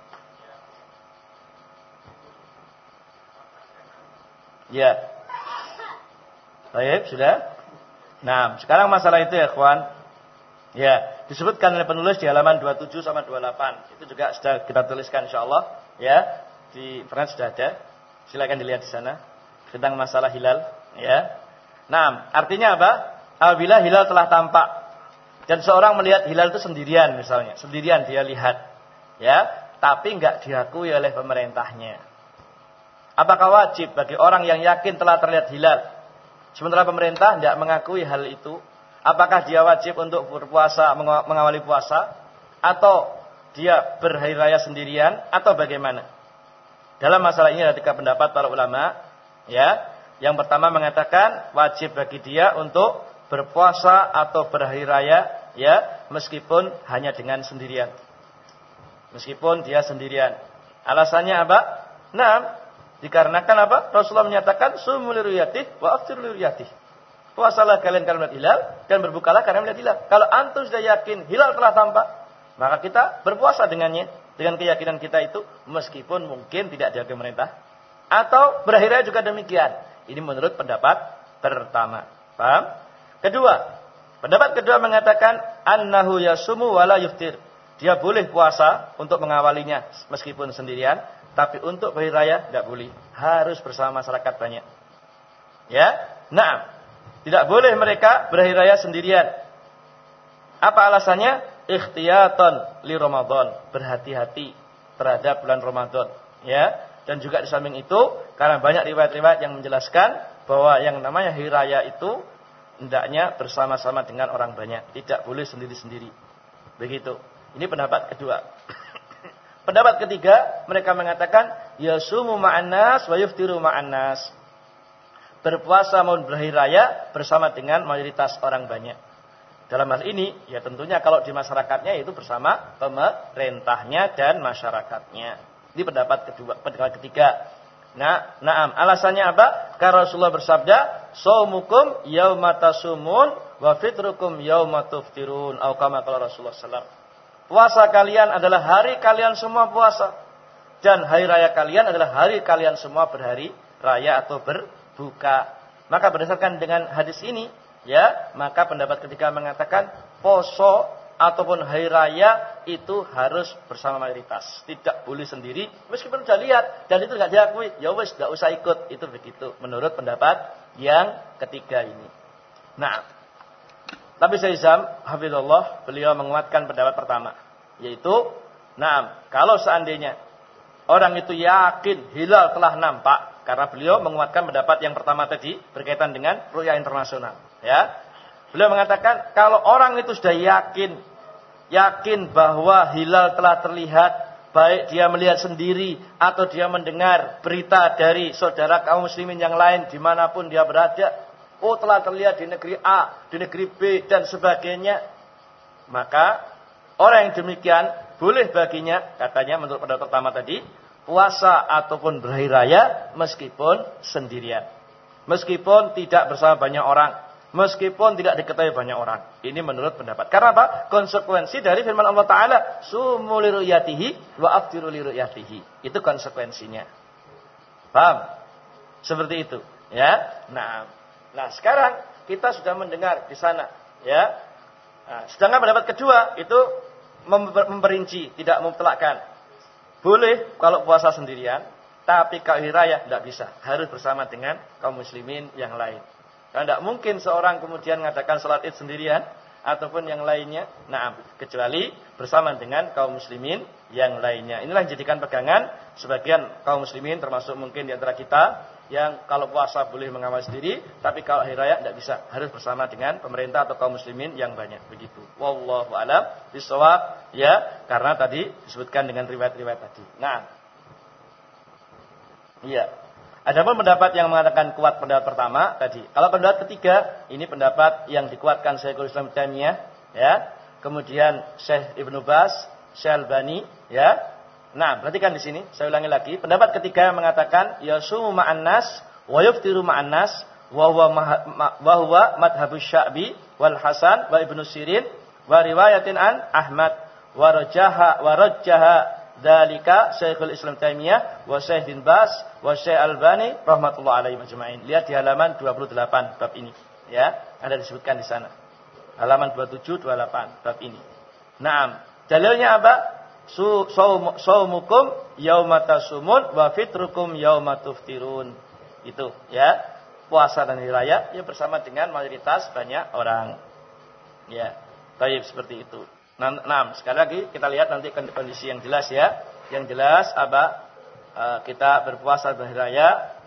Ya. Baik, sudah. Nah, sekarang masalah itu ya, kawan. Ya, disebutkan oleh penulis di halaman dua puluh tujuh sama dua puluh delapan. Itu juga sudah kita tuliskan insyaallah, ya. Di internet sudah ada. Silakan dilihat di sana tentang masalah hilal, ya. Nah, artinya apa? Apabila hilal telah tampak dan seorang melihat hilal itu sendirian misalnya, sendirian dia lihat, ya, tapi enggak diakui oleh pemerintahnya. Apakah wajib bagi orang yang yakin telah terlihat hilal sementara pemerintah tidak mengakui hal itu, apakah dia wajib untuk berpuasa, mengawali puasa, atau dia berhari raya sendirian, atau bagaimana? Dalam masalah ini ada tiga pendapat para ulama. Ya, yang pertama mengatakan wajib bagi dia untuk berpuasa atau berhari raya, ya, meskipun hanya dengan sendirian, meskipun dia sendirian. Alasannya apa? Nah, dikarenakan apa? Rasulullah menyatakan sumu liruyatih wa aftiru liruyatih. Puasalah kalian karena melihat hilal dan berbukalah karena melihat hilal. Kalau antum sudah yakin hilal telah tampak, maka kita berpuasa dengannya, dengan keyakinan kita itu, meskipun mungkin tidak diakui pemerintah. Atau berakhirnya juga demikian. Ini menurut pendapat pertama. Paham? Kedua, pendapat kedua mengatakan annahu yasumu wala yuftir. Dia boleh puasa untuk mengawalinya meskipun sendirian, tapi untuk hari raya tidak boleh, harus bersama masyarakat banyak. Ya, nah, tidak boleh mereka berhari raya sendirian. Apa alasannya? Ikhtiyatan li Ramadan, berhati-hati terhadap bulan Ramadan. Ya, dan juga di samping itu, karena banyak riwayat-riwayat yang menjelaskan bahwa yang namanya hari raya itu hendaknya bersama-sama dengan orang banyak, tidak boleh sendiri-sendiri. Begitu. Ini pendapat kedua. Pendapat ketiga, mereka mengatakan yasumu ma'an nas wa yuftiru ma'an nas. Berpuasa maupun berhari raya bersama dengan mayoritas orang banyak. Dalam hal ini, ya tentunya kalau di masyarakatnya itu bersama pemerintahnya dan masyarakatnya. Ini pendapat kedua, pendapat ketiga. Nah, naam, alasannya apa? Karena Rasulullah bersabda, "Shaumukum yauma tasumun wa fitrukum yauma tuftirun." Atau kama qala Rasulullah sallallahu alaihi wasallam. Puasa kalian adalah hari kalian semua puasa, dan hari raya kalian adalah hari kalian semua berhari raya atau berbuka. Maka berdasarkan dengan hadis ini, ya, maka pendapat ketiga mengatakan poso ataupun hari raya itu harus bersama mayoritas, tidak boleh sendiri, meskipun sudah lihat dan itu tidak diakui, ya wes tidak usah ikut, itu begitu menurut pendapat yang ketiga ini. Nah, tapi Syekh Izam hafizallah, beliau menguatkan pendapat pertama, yaitu, nah, kalau seandainya orang itu yakin hilal telah nampak, karena beliau menguatkan pendapat yang pertama tadi berkaitan dengan ru'yah internasional, ya. Beliau mengatakan kalau orang itu sudah yakin, yakin bahwa hilal telah terlihat, baik dia melihat sendiri atau dia mendengar berita dari saudara kaum muslimin yang lain dimanapun dia berada, oh telah terlihat di negeri A, di negeri B dan sebagainya, maka orang yang demikian boleh baginya, katanya menurut pendapat pertama tadi, puasa ataupun berhari raya meskipun sendirian, meskipun tidak bersama banyak orang, meskipun tidak diketahui banyak orang. Ini menurut pendapat. Karena apa? Konsekuensi dari firman Allah Ta'ala, sumu li ru'yatihi wa aftiru li ru'yatihi. Itu konsekuensinya. Paham? Seperti itu, ya. Nah, nah sekarang kita sudah mendengar di sana, ya. Nah, sedangkan pendapat kedua itu memperinci, tidak mutlakkan. Boleh kalau puasa sendirian, tapi kalau hari raya tidak bisa, harus bersama dengan kaum muslimin yang lain. Karena tidak mungkin seorang kemudian mengadakan salat Id sendirian ataupun yang lainnya, na'am, kecuali bersama dengan kaum muslimin yang lainnya. Inilah yang dijadikan pegangan sebagian kaum muslimin, termasuk mungkin di antara kita, yang kalau puasa boleh mengawal sendiri, tapi kalau hari raya tidak bisa, harus bersama dengan pemerintah atau kaum muslimin yang banyak. Begitu. Wallahu a'lam bishawab, ya, karena tadi disebutkan dengan riwayat-riwayat tadi. Nah, iya. Adapun pendapat yang mengatakan kuat pendapat pertama tadi. Kalau pendapat ketiga, ini pendapat yang dikuatkan Syekhul Islam Taimiyah, ya. Kemudian Syekh Ibnu Baz, Syekh Albani, ya. Nah, perhatikan di sini, saya ulangi lagi. Pendapat ketiga yang mengatakan yasumu ma'an nas wa yuftiru ma'an nas wa huwa wa huwa madhhabus Sya'bi wal Hasan wa Ibnu Sirin wa riwayatin an Ahmad wa rajaha wa rajaha dalika Syekhul Islam Taimiyah wa Syekh bin Baz wa Syekh Albani rahmatullah alaihi majma'in. Lihat di halaman dua puluh delapan bab ini, ya, ada disebutkan di sana. Halaman dua puluh tujuh dua puluh delapan bab ini. Naam, dalilnya apa? Su saumukum yauma tasumun wa fitrukum yauma tuftirun. Itu, ya. Puasa dan hari raya ya bersama dengan mayoritas banyak orang. Ya. Baik, seperti itu. Nah, sekali lagi kita lihat nanti kondisi yang jelas, ya. Yang jelas apa? E, kita berpuasa dan hari raya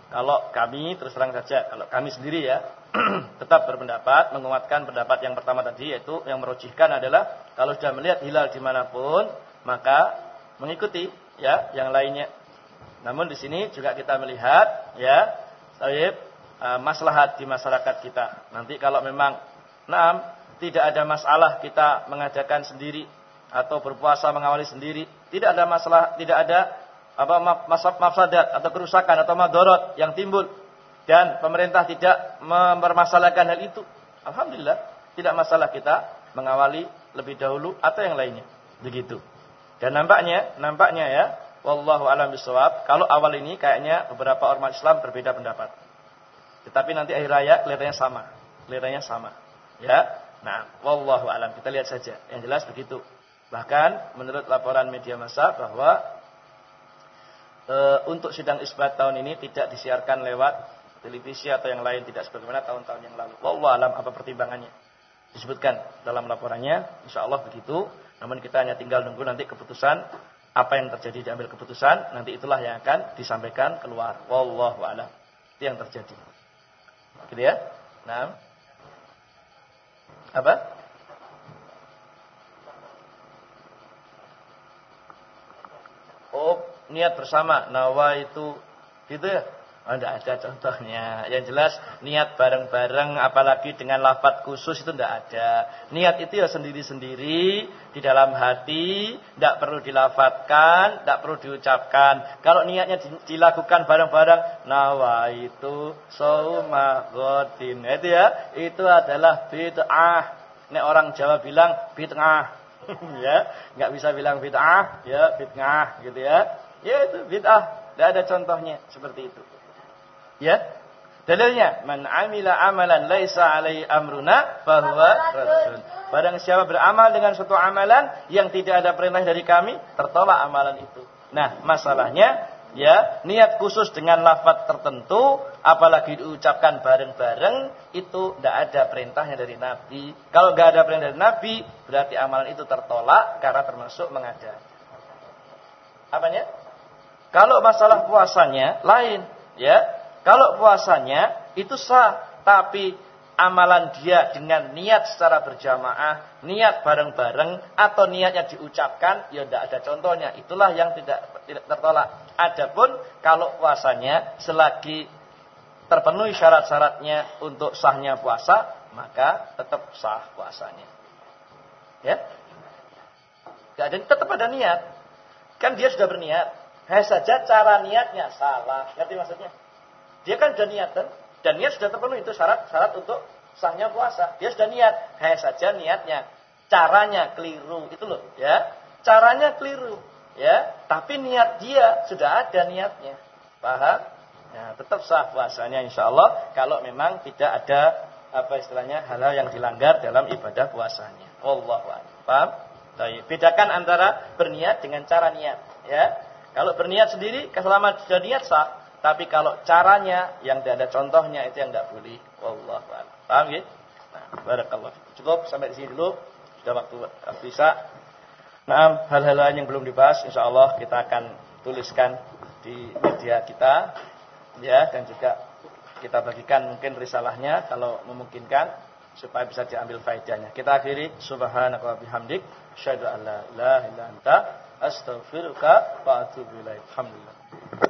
Kalau kami, terus terang saja, kalau kami sendiri ya, tetap berpendapat, menguatkan pendapat yang pertama tadi, yaitu yang merujihkan adalah, kalau sudah melihat hilal dimanapun, maka mengikuti ya yang lainnya. Namun di sini juga kita melihat, ya, sahib, uh, maslahat di masyarakat kita. Nanti kalau memang, naam, tidak ada masalah kita mengadakan sendiri, atau berpuasa mengawali sendiri, tidak ada masalah, tidak ada apa mafsadat atau kerusakan atau madorot yang timbul dan pemerintah tidak mempermasalahkan hal itu, alhamdulillah tidak masalah kita mengawali lebih dahulu atau yang lainnya begitu. Dan nampaknya nampaknya ya, wallahu a'lam bishawab, kalau awal ini kayaknya beberapa ormas Islam berbeda pendapat, tetapi nanti akhir raya kelihatannya sama kelihatannya sama ya. Nah, wallahu a'lam, kita lihat saja, yang jelas begitu. Bahkan menurut laporan media massa bahwa E, untuk sidang isbat tahun ini tidak disiarkan lewat televisi atau yang lain, tidak sebagaimana tahun-tahun yang lalu. Wallahu alam apa pertimbangannya, disebutkan dalam laporannya, insyaallah begitu. Namun kita hanya tinggal nunggu nanti keputusan, apa yang terjadi diambil keputusan, nanti itulah yang akan disampaikan keluar. Wallahu alam, itu yang terjadi. Gitu ya. Nah, apa? Oh, niat bersama, nawa itu gitu ya. Oh, tidak ada contohnya. Yang jelas niat bareng-bareng, apalagi dengan lafaz khusus itu tidak ada. Niat itu ya sendiri-sendiri di dalam hati, tidak perlu dilafadzkan, tidak perlu diucapkan. Kalau niatnya dilakukan bareng-bareng, nawa itu sauma ghadin, itu ya, itu adalah bid'ah. Nek orang Jawa bilang bid'ah. Ya, nggak bisa bilang bid'ah, ya bid'ah gitu ya. Ya itu bid'ah, tidak ada contohnya seperti itu. Ya. Dalilnya, man amila amalan laisa alaihi amruna fahuwa raddun. Barang siapa beramal dengan suatu amalan yang tidak ada perintah dari kami, tertolak amalan itu. Nah, masalahnya ya, niat khusus dengan lafaz tertentu, apalagi diucapkan bareng-bareng, itu tidak ada perintahnya dari Nabi. Kalau tidak ada perintah dari Nabi, berarti amalan itu tertolak karena termasuk mengada. Apanya? Kalau masalah puasanya lain, ya. Kalau puasanya itu sah, tapi amalan dia dengan niat secara berjamaah, niat bareng-bareng, atau niatnya diucapkan, ya tidak ada contohnya. Itulah yang tidak tidak tertolak. Adapun kalau puasanya selagi terpenuhi syarat-syaratnya untuk sahnya puasa, maka tetap sah puasanya. Ya, jadi tetap ada niat. Kan dia sudah berniat. Hanya saja cara niatnya salah. Ngerti maksudnya? Dia kan sudah niatan, dan niat sudah terpenuhi, itu syarat-syarat untuk sahnya puasa. Dia sudah niat, hanya saja niatnya, caranya keliru, itu loh, ya. Caranya keliru, ya. Tapi niat dia sudah ada niatnya, paham? Nah, tetap sah puasanya, insya Allah. Kalau memang tidak ada apa istilahnya hal-hal yang dilanggar dalam ibadah puasanya. Wallahu a'lam. Paham? Baik. Bedakan antara berniat dengan cara niat, ya. Kalau berniat sendiri, selama sudah niat sah. Tapi kalau caranya yang tidak ada contohnya, itu yang tidak boleh. Wallahu a'lam. Paham ya? Nah, barakallahu. Cukup sampai di sini dulu. Sudah waktu bisa. Nah, hal-hal lain yang belum dibahas, insya Allah kita akan tuliskan di media kita, ya, dan juga kita bagikan mungkin risalahnya kalau memungkinkan supaya bisa diambil faedahnya. Kita akhiri, subhanaka wa bihamdik, asyhadu an la ilaha illa anta, astaghfiruka wa atubu ilaik. Alhamdulillah.